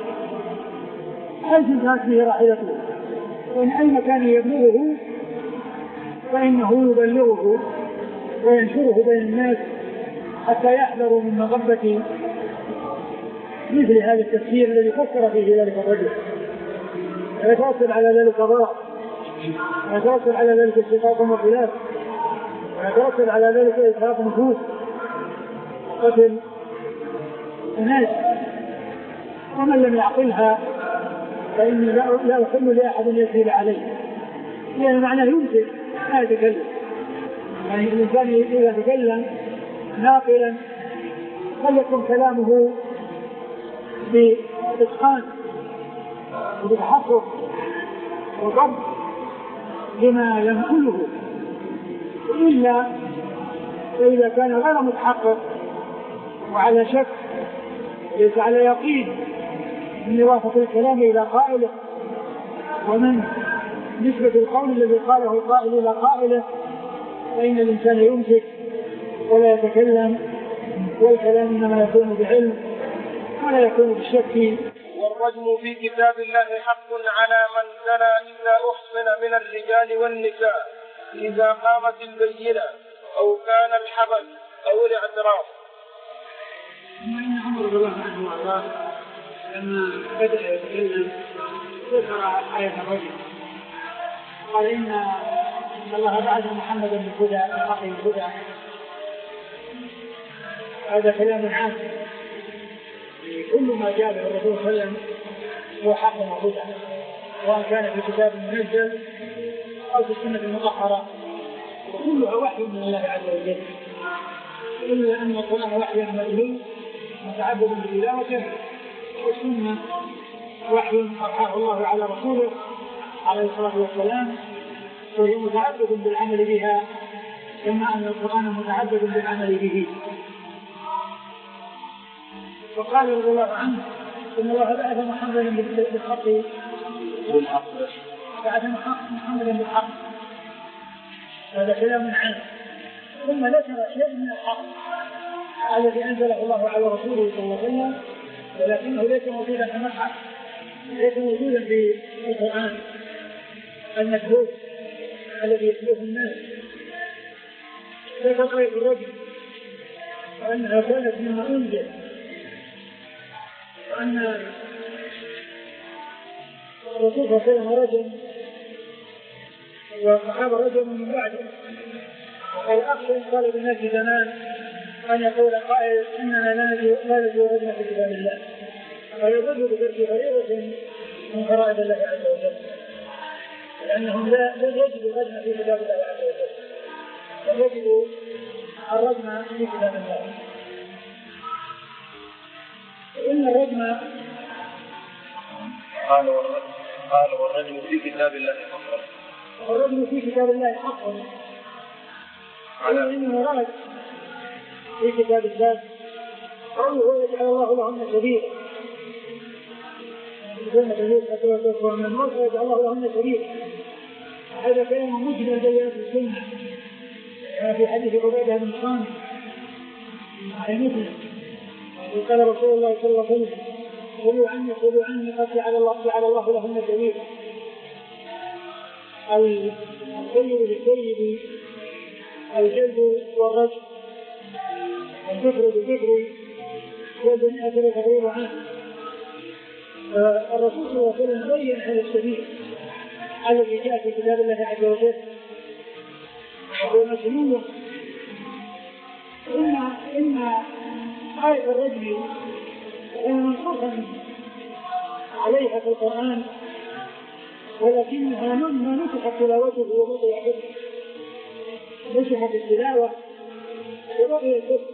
حدثت به راحلته، وإن أي مكان يبلغه فإنه يبلغه وينشره بين الناس حتى يحذروا من مغبة مثل هذا التفسير الذي فكر فيه ذلك الرجل، ويتوصل على ذلك ضرر، ويتوصل على ذلك استيقاظ وخلاف، ويتوصل على ذلك إسراف نفوس وقتل الناس. ومن لم يعقلها فإن لا أحل لأحد يسير عليه. يعني معناه يمكن لا يتكلم. يعني الإنسان إذا تكلم ناقلا فليكن كلامه بإتقان وبتحقق وضبط لما ينقله، إلا فإذا كان غير متحقق وعلى شك ليس على يقين من إضافة الكلام إلى قائله ومن نسبة القول الذي قاله القائل إلى قائله، فإن الإنسان يمسك ولا يتكلم، والكلام إنما يكون بعلم ولا يكون بالشك. والرجم في كتاب الله حق على من زنى إذا أحصن من الرجال والنساء إذا قامت البينة أو كان الحبل أو الاعتراف. وإن عمر رضي الله عنه وارضاه لما بدأ يتكلم ذكر آية الرجم، قال: إن الله بعث محمدا بالهدى بالحق بالهدى. هذا كلام عام، كل ما جاء به الرسول صلى الله عليه وسلم هو حق وهدى، سواء كان في كتاب منزل أو في السنة المطهرة، وكلها وحي من الله عز وجل، إلا أن القرآن وحي مدلول متعبد بتلاوته، والسنة وحي أوحاه الله على رسوله عليه الصلاة والسلام وهي متعبد بالعمل بها كما أن القرآن متعبد بالعمل به. وقال رضي الله عنه إن الله بعث محمدا بالحق بالحق بعث محمدا بالحق، هذا كلام عام. ثم ذكر شيء من الحق الذي أنزله الله على رسوله صلى الله عليه وسلم، ولكنه ليس موجودا في المصحف، ليس موجودا في القرآن المكتوب الذي يتلوه الناس. ذكر طريق الرجل وأنها كانت مما أنزل، وأن الرسول صلى الله عليه وسلم رجل والصحابة رجل من بعده. وقال أخشى إن قال بالناس زمان أن يقول قائل إننا لا نجد رجل في كتاب الله، ويضل بترك فريضة من فرائض الله عز وجل، لأنهم لا يجدوا رجل في كتاب الله عز وجل، بل يجدوا الرجم في كتاب الله. إن الرجم قال قال والرجم في كتاب الله حق، والرجم في كتاب الله حق، على إنه ورد في كتاب الله قوله يجعل الله لهن سبيلا، ومن الموت يجعل الله لهن سبيلا. هذا كلام مجمل بيان السنة في حديث عبادة بن صامت عن مسلم، وقال رسول الله صلى الله عليه وسلم قولوا عني قولوا عني قد جعل الله جعل الله لهن سبيلا. السيد بالسيد، الجلد والرجم، والكفر بالكفر، والبناء والتغيير عنه. الرسول صلى الله عليه وسلم بين هذا السبيل الذي جاء في كتاب الله عز وجل، وهو مسلوب. إن إن آية الرجل منصوصا عليها في القرآن، ولكنها ما نسخت تلاوته وبقي حفظه، نسخت التلاوة وبقي الحفظ،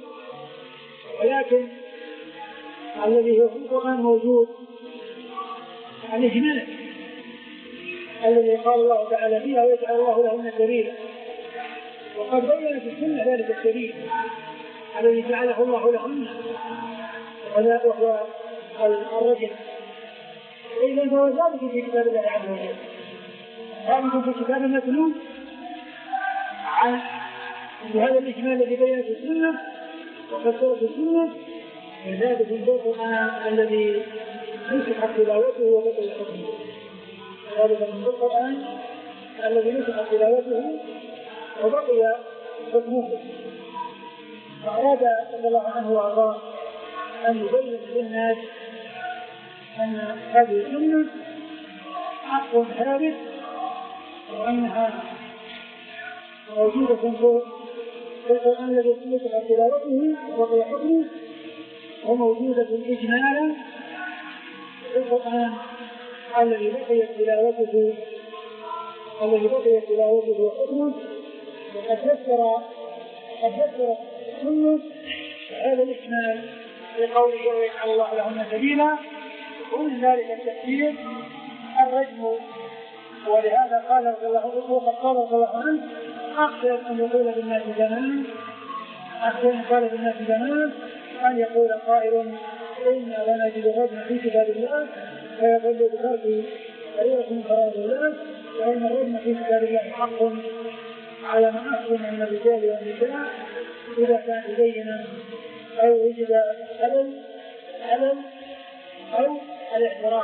ولكن الذي هو في القرآن موجود الإجمال الذي قال الله تعالى فيها ويجعل الله لهن سبيلا. وقد بين في السنة ذلك السبيل الذي جعله الله لهن، وهو الرجل. إذا هو ذلك في كتاب الله عز وجل، ذلك في كتاب متلو عن هذا الإجمال الذي بين في السنة وفسر في السنة، وذلك في القرآن الذي نسخت تلاوته وبقي حكمه. ذلك من القرآن الذي نسخت تلاوته وبقي حكمه. فأراد صلى الله عنه وأرضاه أن يبين للناس أن هذه السنة حق ثابت، وأنها موجودة في القرآن الذي نسخت تلاوته وبقي حكمه، وموجودة إجمالا في القرآن الذي بقيت تلاوته الذي بقيت تلاوته وحكمه. وقد فسر قد فسر السنة هذا الإجمال بقوله ويجعل الله لهن سبيلا، ومن ذلك التفسير الرجم. ولهذا قال رضي الله عنه وقد قال رضي الله عنه أخشى أن يقول بالناس زمان أخشى أن يقول بالناس زمان أن يقول قائل إنا لا نجد الرجم في كتاب الله فيضل بترك فريضة من فرائض الله، وإن الرجم في كتاب الله حق على من أحسن من الرجال والنساء إذا كان بينا أو وجد خلل خلل أو الاعتراف.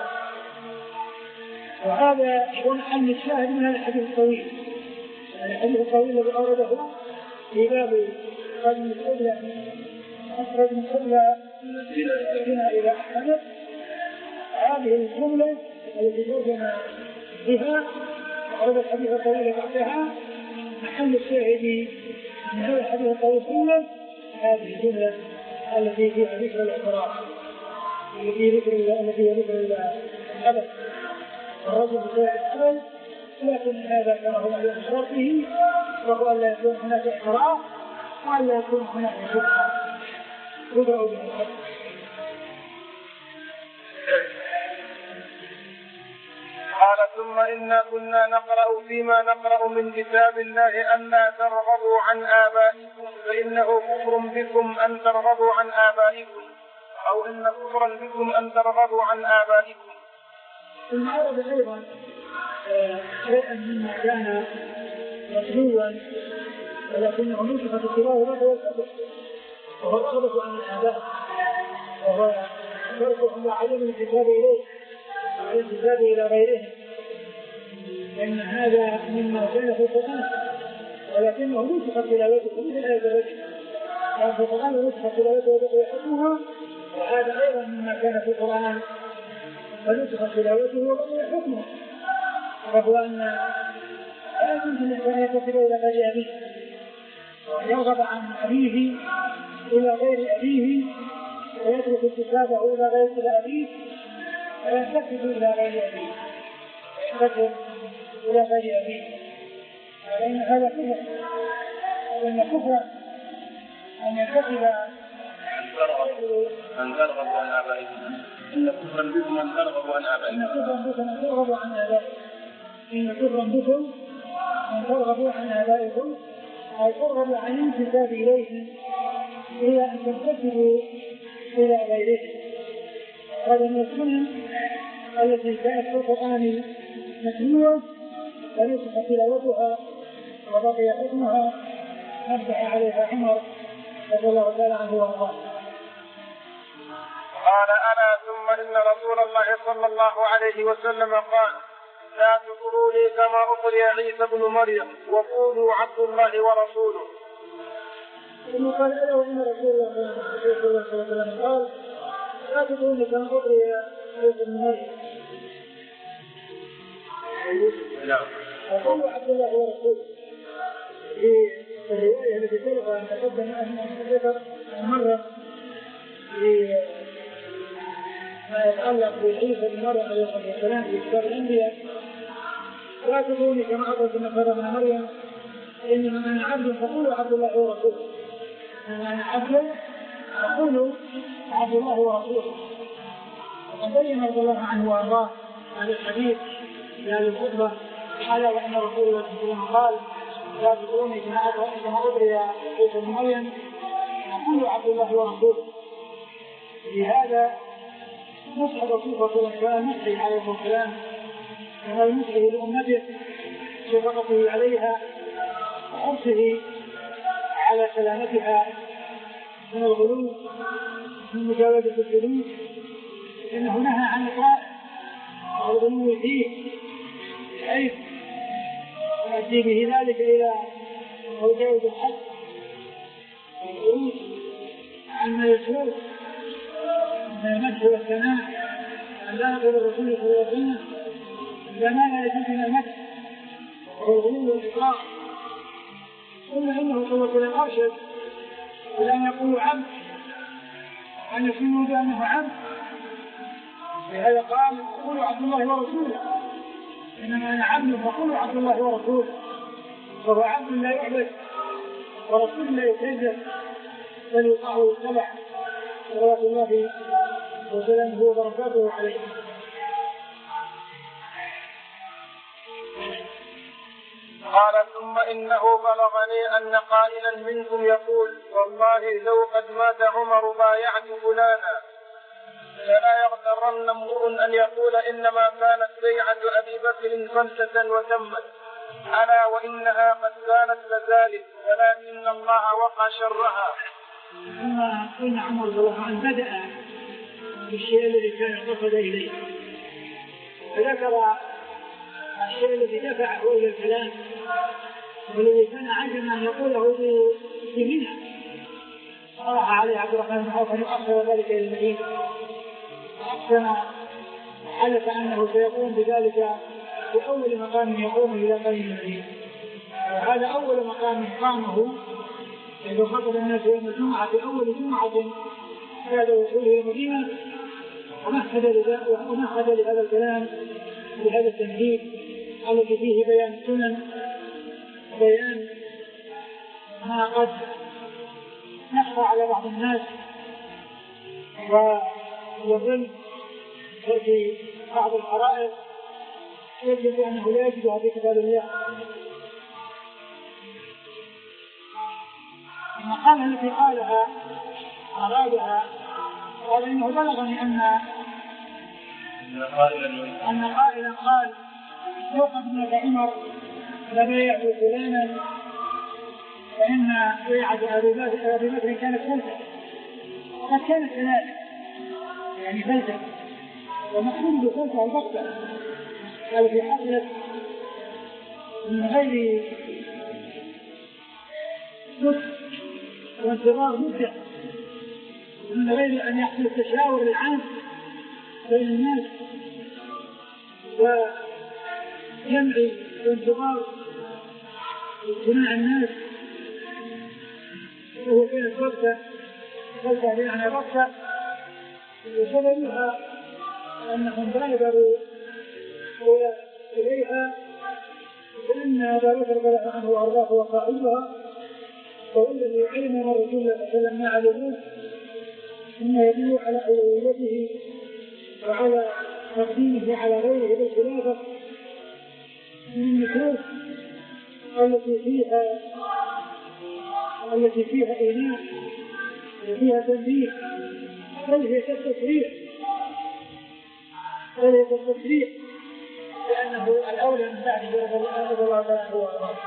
وهذا هو محل الشاهد من هذا الحديث الطويل، الحديث الطويل الذي أورده في باب رجم القبلة رجم القبلة بنا إلى أحمد. هذه الجملة التي ترجم بها أورد الحديث الطويل بعدها محل الشاهد من هذا الحديث الطويل كله هذه الجملة التي فيها ذكر الاعتراف، التي ذكر التي ذكر الحدث الرجل بسبب الحدث، لكن هذا كما هو من شرطه، وهو أن لا يكون هناك اعتراف وأن لا يكون هناك شبهة يدعو به الحدث. قال ثم إنا كنا نقرأ فيما نقرأ من كتاب الله أن لا ترغبوا عن آبائكم فإنه كفر بكم أن ترغبوا عن آبائكم أو إن كفرا بكم أن ترغبوا عن آبائكم. ثم أورد أيضا شيئا مما كان مطلوبا ولكنه نسخ في التلاوة وهو الكفر وهو الرغبة عن الآباء وهو ترك عند علم الكتاب إليه والانتساب إلى غيرهم لأن هذا مما كان في القرآن ولكنه نسخ تلاوته مثل آية الرجل كان في القرآن نسخ تلاوته وبقي حكمها وهذا أيضا مما كان في القرآن ونسخ تلاوته وبقي حكمه وهو أن لا يمكن أن يتصل إلى غير أبيه يرغب عن أبيه إلى غير أبيه ويترك انتسابه إلى غير إلى أبيه وينتسب إلى غير أبيه وينتسب إلى غير أبيه لأن هذا كفر وأن كفر أن ينتسب أن ترغب عن آبائكم إن كفرا بكم أن ترغبوا عن آبائكم إن كفرا بكم أن ترغبوا عن آبائكم إن كفرا بكم أن ترغبوا عن آبائكم أي ترغبوا عن الانتساب إليهم إلى أن تنتسبوا إلى غيرهم. هذا من السنن التي كانت في القرآن متلوة ونسخ تلاوتها وبقي حكمها نبه عليها عمر رضي الله تعالى عنه وارضاه. قال ألا ثم إن رسول الله صلى الله عليه وسلم قال لا تطروا لي كما أطري عيسى بن مريم وقولوا عبد الله ورسوله. ثم قال ألا وإن رسول الله صلى الله عليه وسلم قال لا تطروا لي كما أطري عيسى بن مريم وقولوا عبد الله ورسوله. في الرواية التي سبق أن تقدم أن ذكر مرة في ما يتعلق بعيسى بن مريم عليه الصلاة والسلام في كتاب الأنبياء لا تطروني كما أطرت النصارى ابن مريم إنما أنا عبد فقولوا عبد الله ورسوله إنما أنا عبد فقولوا عبد الله ورسوله. وقد بين رضي الله عنه وأرضاه هذا الحديث في هذه الخطبة ألا وإن رسول الله صلى الله عليه وسلم قال لا تطروني كما أطري عيسى بن مريم فقولوا عبد الله ورسوله. لهذا نصحب صفة كان نحري عليه السلام كما نصحه لأمته شفقته عليها وحرصه على سلامتها من الغلو من مجاوزة الحدود إنه نهى عن الطاعة والغلو فيه بحيث يؤدي به ذلك إلى مجاوزة الحد والخروج عما يسوء من المدح والثناء أن لا نقول الرسول صلى الله عليه وسلم إذا ما لا يجوز من المدح والغلو والإقرار ثم إنه صلى الله عليه وسلم أرشد إلى أن يقول عبد أن يكون بأنه عبد. لهذا قال قولوا عبد الله ورسوله إنما أنا عبد فقولوا عبد الله ورسوله وهو عبد لا يعبد ورسول لا يكذب بل يطاع ويتبع صلوات الله وسلامه وبركاته عليه. قال ثم إنه بلغني أن قائلا منكم يقول والله لو قد مات عمر بايعت فلانا فلا يغترن امرؤ أن يقول إنما كانت بيعة أبي بكر فلسة وتمت ألا وإنها قد كانت كذلك ولكن الله وقى شرها. ثم إن عمر رضي الله عنه بدأ بالشيء الذي كان قصد إليه فذكر الشيء الذي دفعه إلى الكلام والذي كان عجبا أن يقوله بمنع صرح عليه عبد الرحمن بن عوف أن يؤخر ذلك إلى المدينة وأقسم حلف أنه سيقوم بذلك في أول مقام يقوم إلى قيم المدينة. هذا أول مقام قامه عند خطب الناس يوم الجمعة في أول جمعة بعد وصوله إلى المدينة ومهد لهذا الكلام بهذا التمهيد الذي فيه بيان السنن وبيان ما قد يخفى على بعض الناس ويظل في بعض الحرائق يجب أنه لا يجدها في كتاب الله. المقالة التي قالها أرادها قال إنه بلغني أن أن قائلا قال سوق ابنك عمر لبيع فلانا فإن بيعة أبي بكر كانت فلسة، وقد كانت كذلك يعني فلسة، ومقصود بفلسة البقة قال في حفلة من غير سكت وانتظار مدة، من غير أن يحصل التشاور العام بين الناس وجمع وانتظار اجتماع الناس، وهو كانت بغتة بغتة بمعنى بغتة، وسببها أنهم بادروا إليها لأن أبا بكر رضي الله عنه وأرضاه وقائدها، والذي علم رسول الله صلى الله عليه وسلم ما علموه إنه يدل على أولويته وعلى تقديمه على غيره بالخلافة من النصوص التي فيها التي فيها إيناء وفيها تنبيه، بل هي كالتصريح بل هي كالتصريح لأنه الأولى من بعده رضي الله عنه وأرضاه.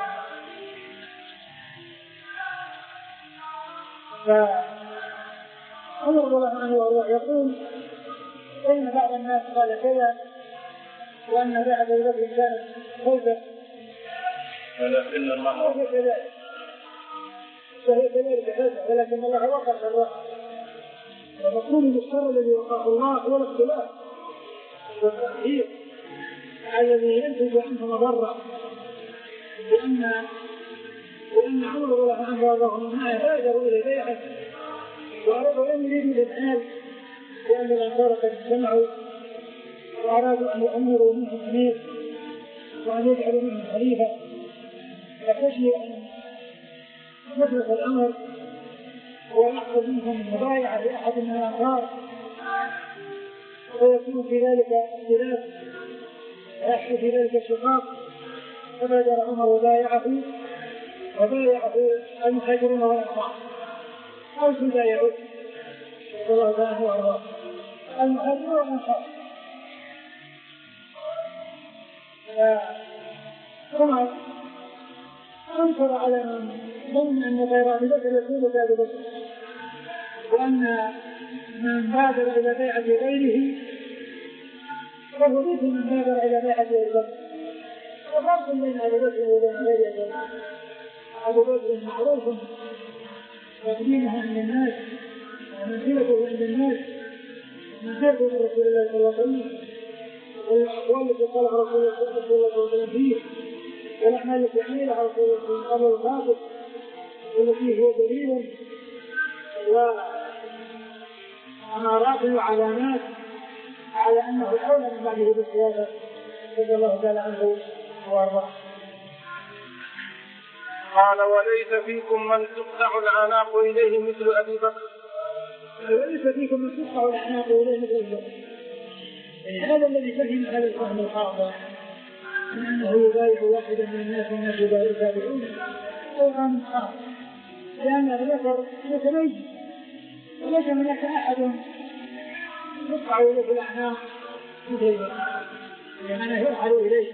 فعمر رضي الله عنه وأرضاه يقول إن بعض الناس قال كذا وأن بعد الرجل كانت خوفة، ولكن الله فهي كذلك فهي كذلك هذا، ولكن الله وقع الرأي، ومقول بالشر الذي وقع الله هو الاختلاف والتأثير الذي ينتج عنه مضرة، لأن لأن عمر رضي الله عنه وأرضاه ما بادروا إلى بيعه وأرادوا أن يريدوا الإذعان لأن الأنصار قد اجتمعوا وأرادوا أن يؤمروا منهم أمير وأن يجعلوا منهم خليفة، فخشي أن يفرق الأمر ويحصل منهم مبايعة لأحد من الأنصار ويكون في ذلك اختلاف ويحصل في ذلك شقاق، فبادر عمر وبايعه وبايعه المهاجرون والأنصار أو تبايعوا رضي الله عنه وأرضاه المهاجرون والأنصار. عمر أنكر على من ظن أن غير أبي بكر يكون كأبي بكر، وأن من بادر إلى بيعة غيره فهو مثل من بادر إلى بيعة أبي بكر، وفرق بين أبي بكر وبين غير أبي بكر. أبو بكر معروف تقديمه عند الناس ومنزلته عند الناس ومنزلته من رسول الله صلى الله عليه وسلم، والأقوال التي قالها رسول الله صلى الله عليه وسلم فيه، والأعمال التي عملها رسول الله صلى الله عليه وسلم الخاطئ والتي هو دليل وأمارات وعلامات على أنه أولى من بعده بالسيادة رضي الله تعالى عنه وأرضاه. قال وليس فيكم من تقطع الأعناق إليه مثل أبي بكر. وليس فيكم من تقطع الأعناق إليه مثل أبي بكر، هذا الذي فهم هذا الفهم الخاطئ من أنه يبايع واحدا من الناس والناس يبايع تابعون أو عن خاطئ، لأن أبي بكر متميز وليس هناك أحد يقطع إليه الأعناق مثل أبي بكر، لأنه يرحل إليه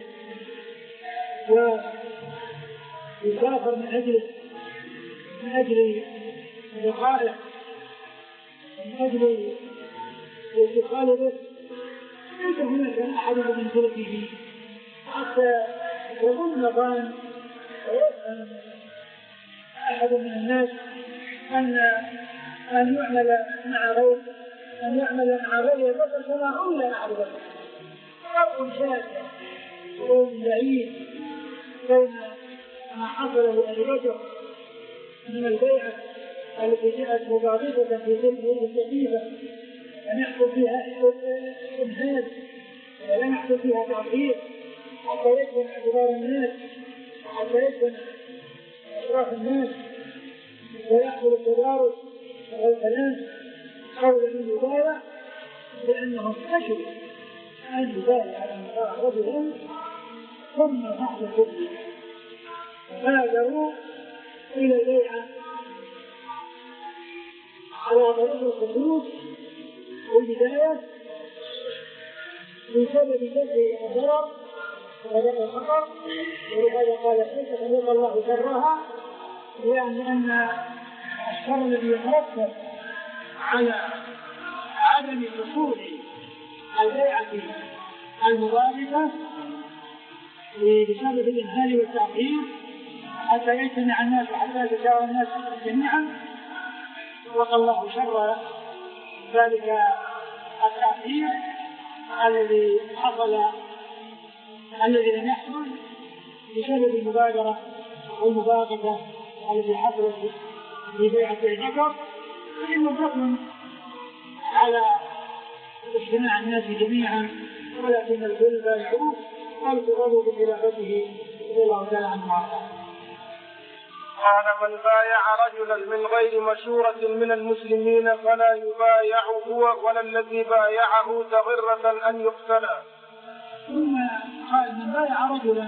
ويسافر من أجل من أجل لقائه من أجل الاتصال به، ليس هناك أحد من تركه حتى يظن ظان ويفهم أحد من الناس أن أن يعمل مع غير أن يعمل مع غير بكر كما عمل مع بكر. فرق شاسع بين بعيد بين ما حصل لأبي بكر من البيعة التي جاءت مباغتة في تلك الكثيفة لم يحصل فيها إمهاد ولم يحصل فيها تعطيل حتى يكون اعتبار الناس حتى يكون إشراف الناس ويحصل التدارس والكلام حول المبايع، لأنهم خشوا أن يبايع على رجلا ثم بعد الكفر بادروا إلى البيعة على طريق الخروج والبداية بسبب دفع الضرر ودفع الخطر. ولهذا قال عيسى فليق الله شرها، لأن أن الشر الذي يترتب على عدم حصول البيعة المضادة بسبب الإنهال والتعطيل حتى يجتمع الناس وحتى يتساوى الناس جميعا، وقى الله شر ذلك التعطيل الذي حصل الذي لم يحصل بسبب المبادرة والمباغتة التي حصلت في بيعة الذكر. فإنه حكم على اجتماع الناس جميعا، ولكن الكل بايعوه والقرار بخلافته رضي الله تعالى عنه وارضاه. قال: من بايع رجلا من غير مشورة من المسلمين فلا يبايع هو ولا الذي بايعه تغرة أن يقتل. ثم قال: من بايع رجلا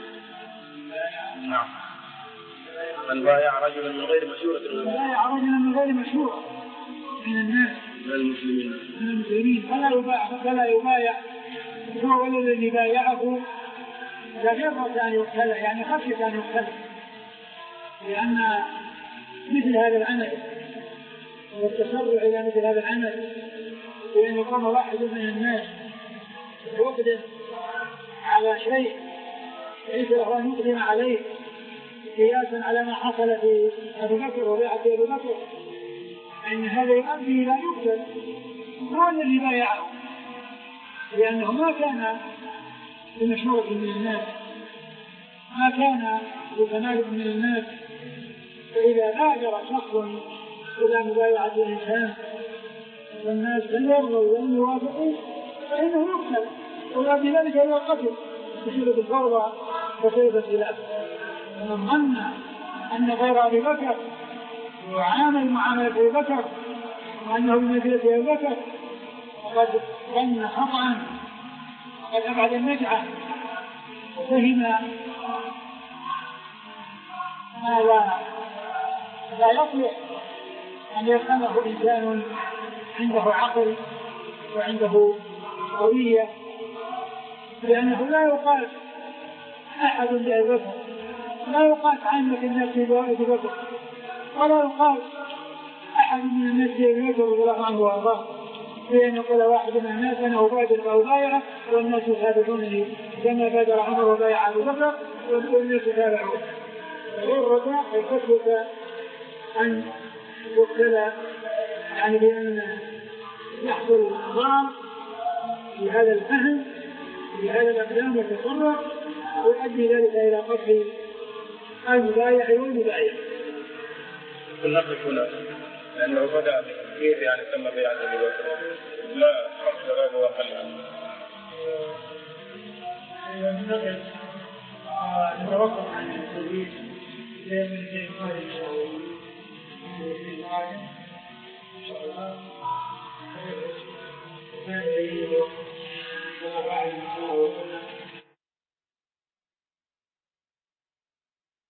نعم من بايع رجلا من غير مشورة من بايع رجلا من غير مشورة من الناس من المسلمين من المسلمين فلا يبايع فلا يبايع هو ولا الذي بايعه تغرة أن يقتل، يعني خشية أن يقتل، لأن مثل هذا العمل والتسرع إلى مثل هذا العمل بأن يقوم واحد من الناس يقدم على شيء ليس له أن يقدم عليه قياسا على ما حصل في أبي بكر وبيعة أبي بكر، أن هذا يؤدي إلى يقتل هو الذي بايعه، لأنه ما كان بمشورة من الناس، ما كان بجمال من الناس. فإذا بادر شخص إلى مبايعة الإنسان والناس لم يرضوا ولم يوافقوا فإنه يقتل، ويؤدي ذلك إلى القتل بسبب الفوضى وسبب الخلاف. ومن ظن أن غير أبي بكر يعامل معاملة أبي بكر وأنه بمثلة أبي بكر وقد ظن خطأ وقد أبعد النجعة وفهم ما لا لا يصلح أن يفهمه إنسان عنده عقل وعنده قوية، لأنه لا يقاس أحد بأبي بكر، لا يقاس عامة الناس بأبي بكر، ولا يقاس أحد من الناس بأبي بكر رضي الله عنه وأرضاه، بأن يقول واحد من الناس أنه بادر وأبايعه والناس يتابعونني كما بادر عمر وبايع أبو بكر والناس يتابعون. غرة أي خشية أن يقتل، يعني بأن يحصل ضرر في هذا الفهم في هذا الأقدام والتصرف ويؤدي ذلك إلى قتل المبايع والمبايع. النقل هنا لأنه بدأ كيف يعني تم بيعة أبي بكر لا خمس دقائق وأقل عنه. النقل نتوقف عن التدريس من شيء قادم إن شاء الله ما يريد وما بعد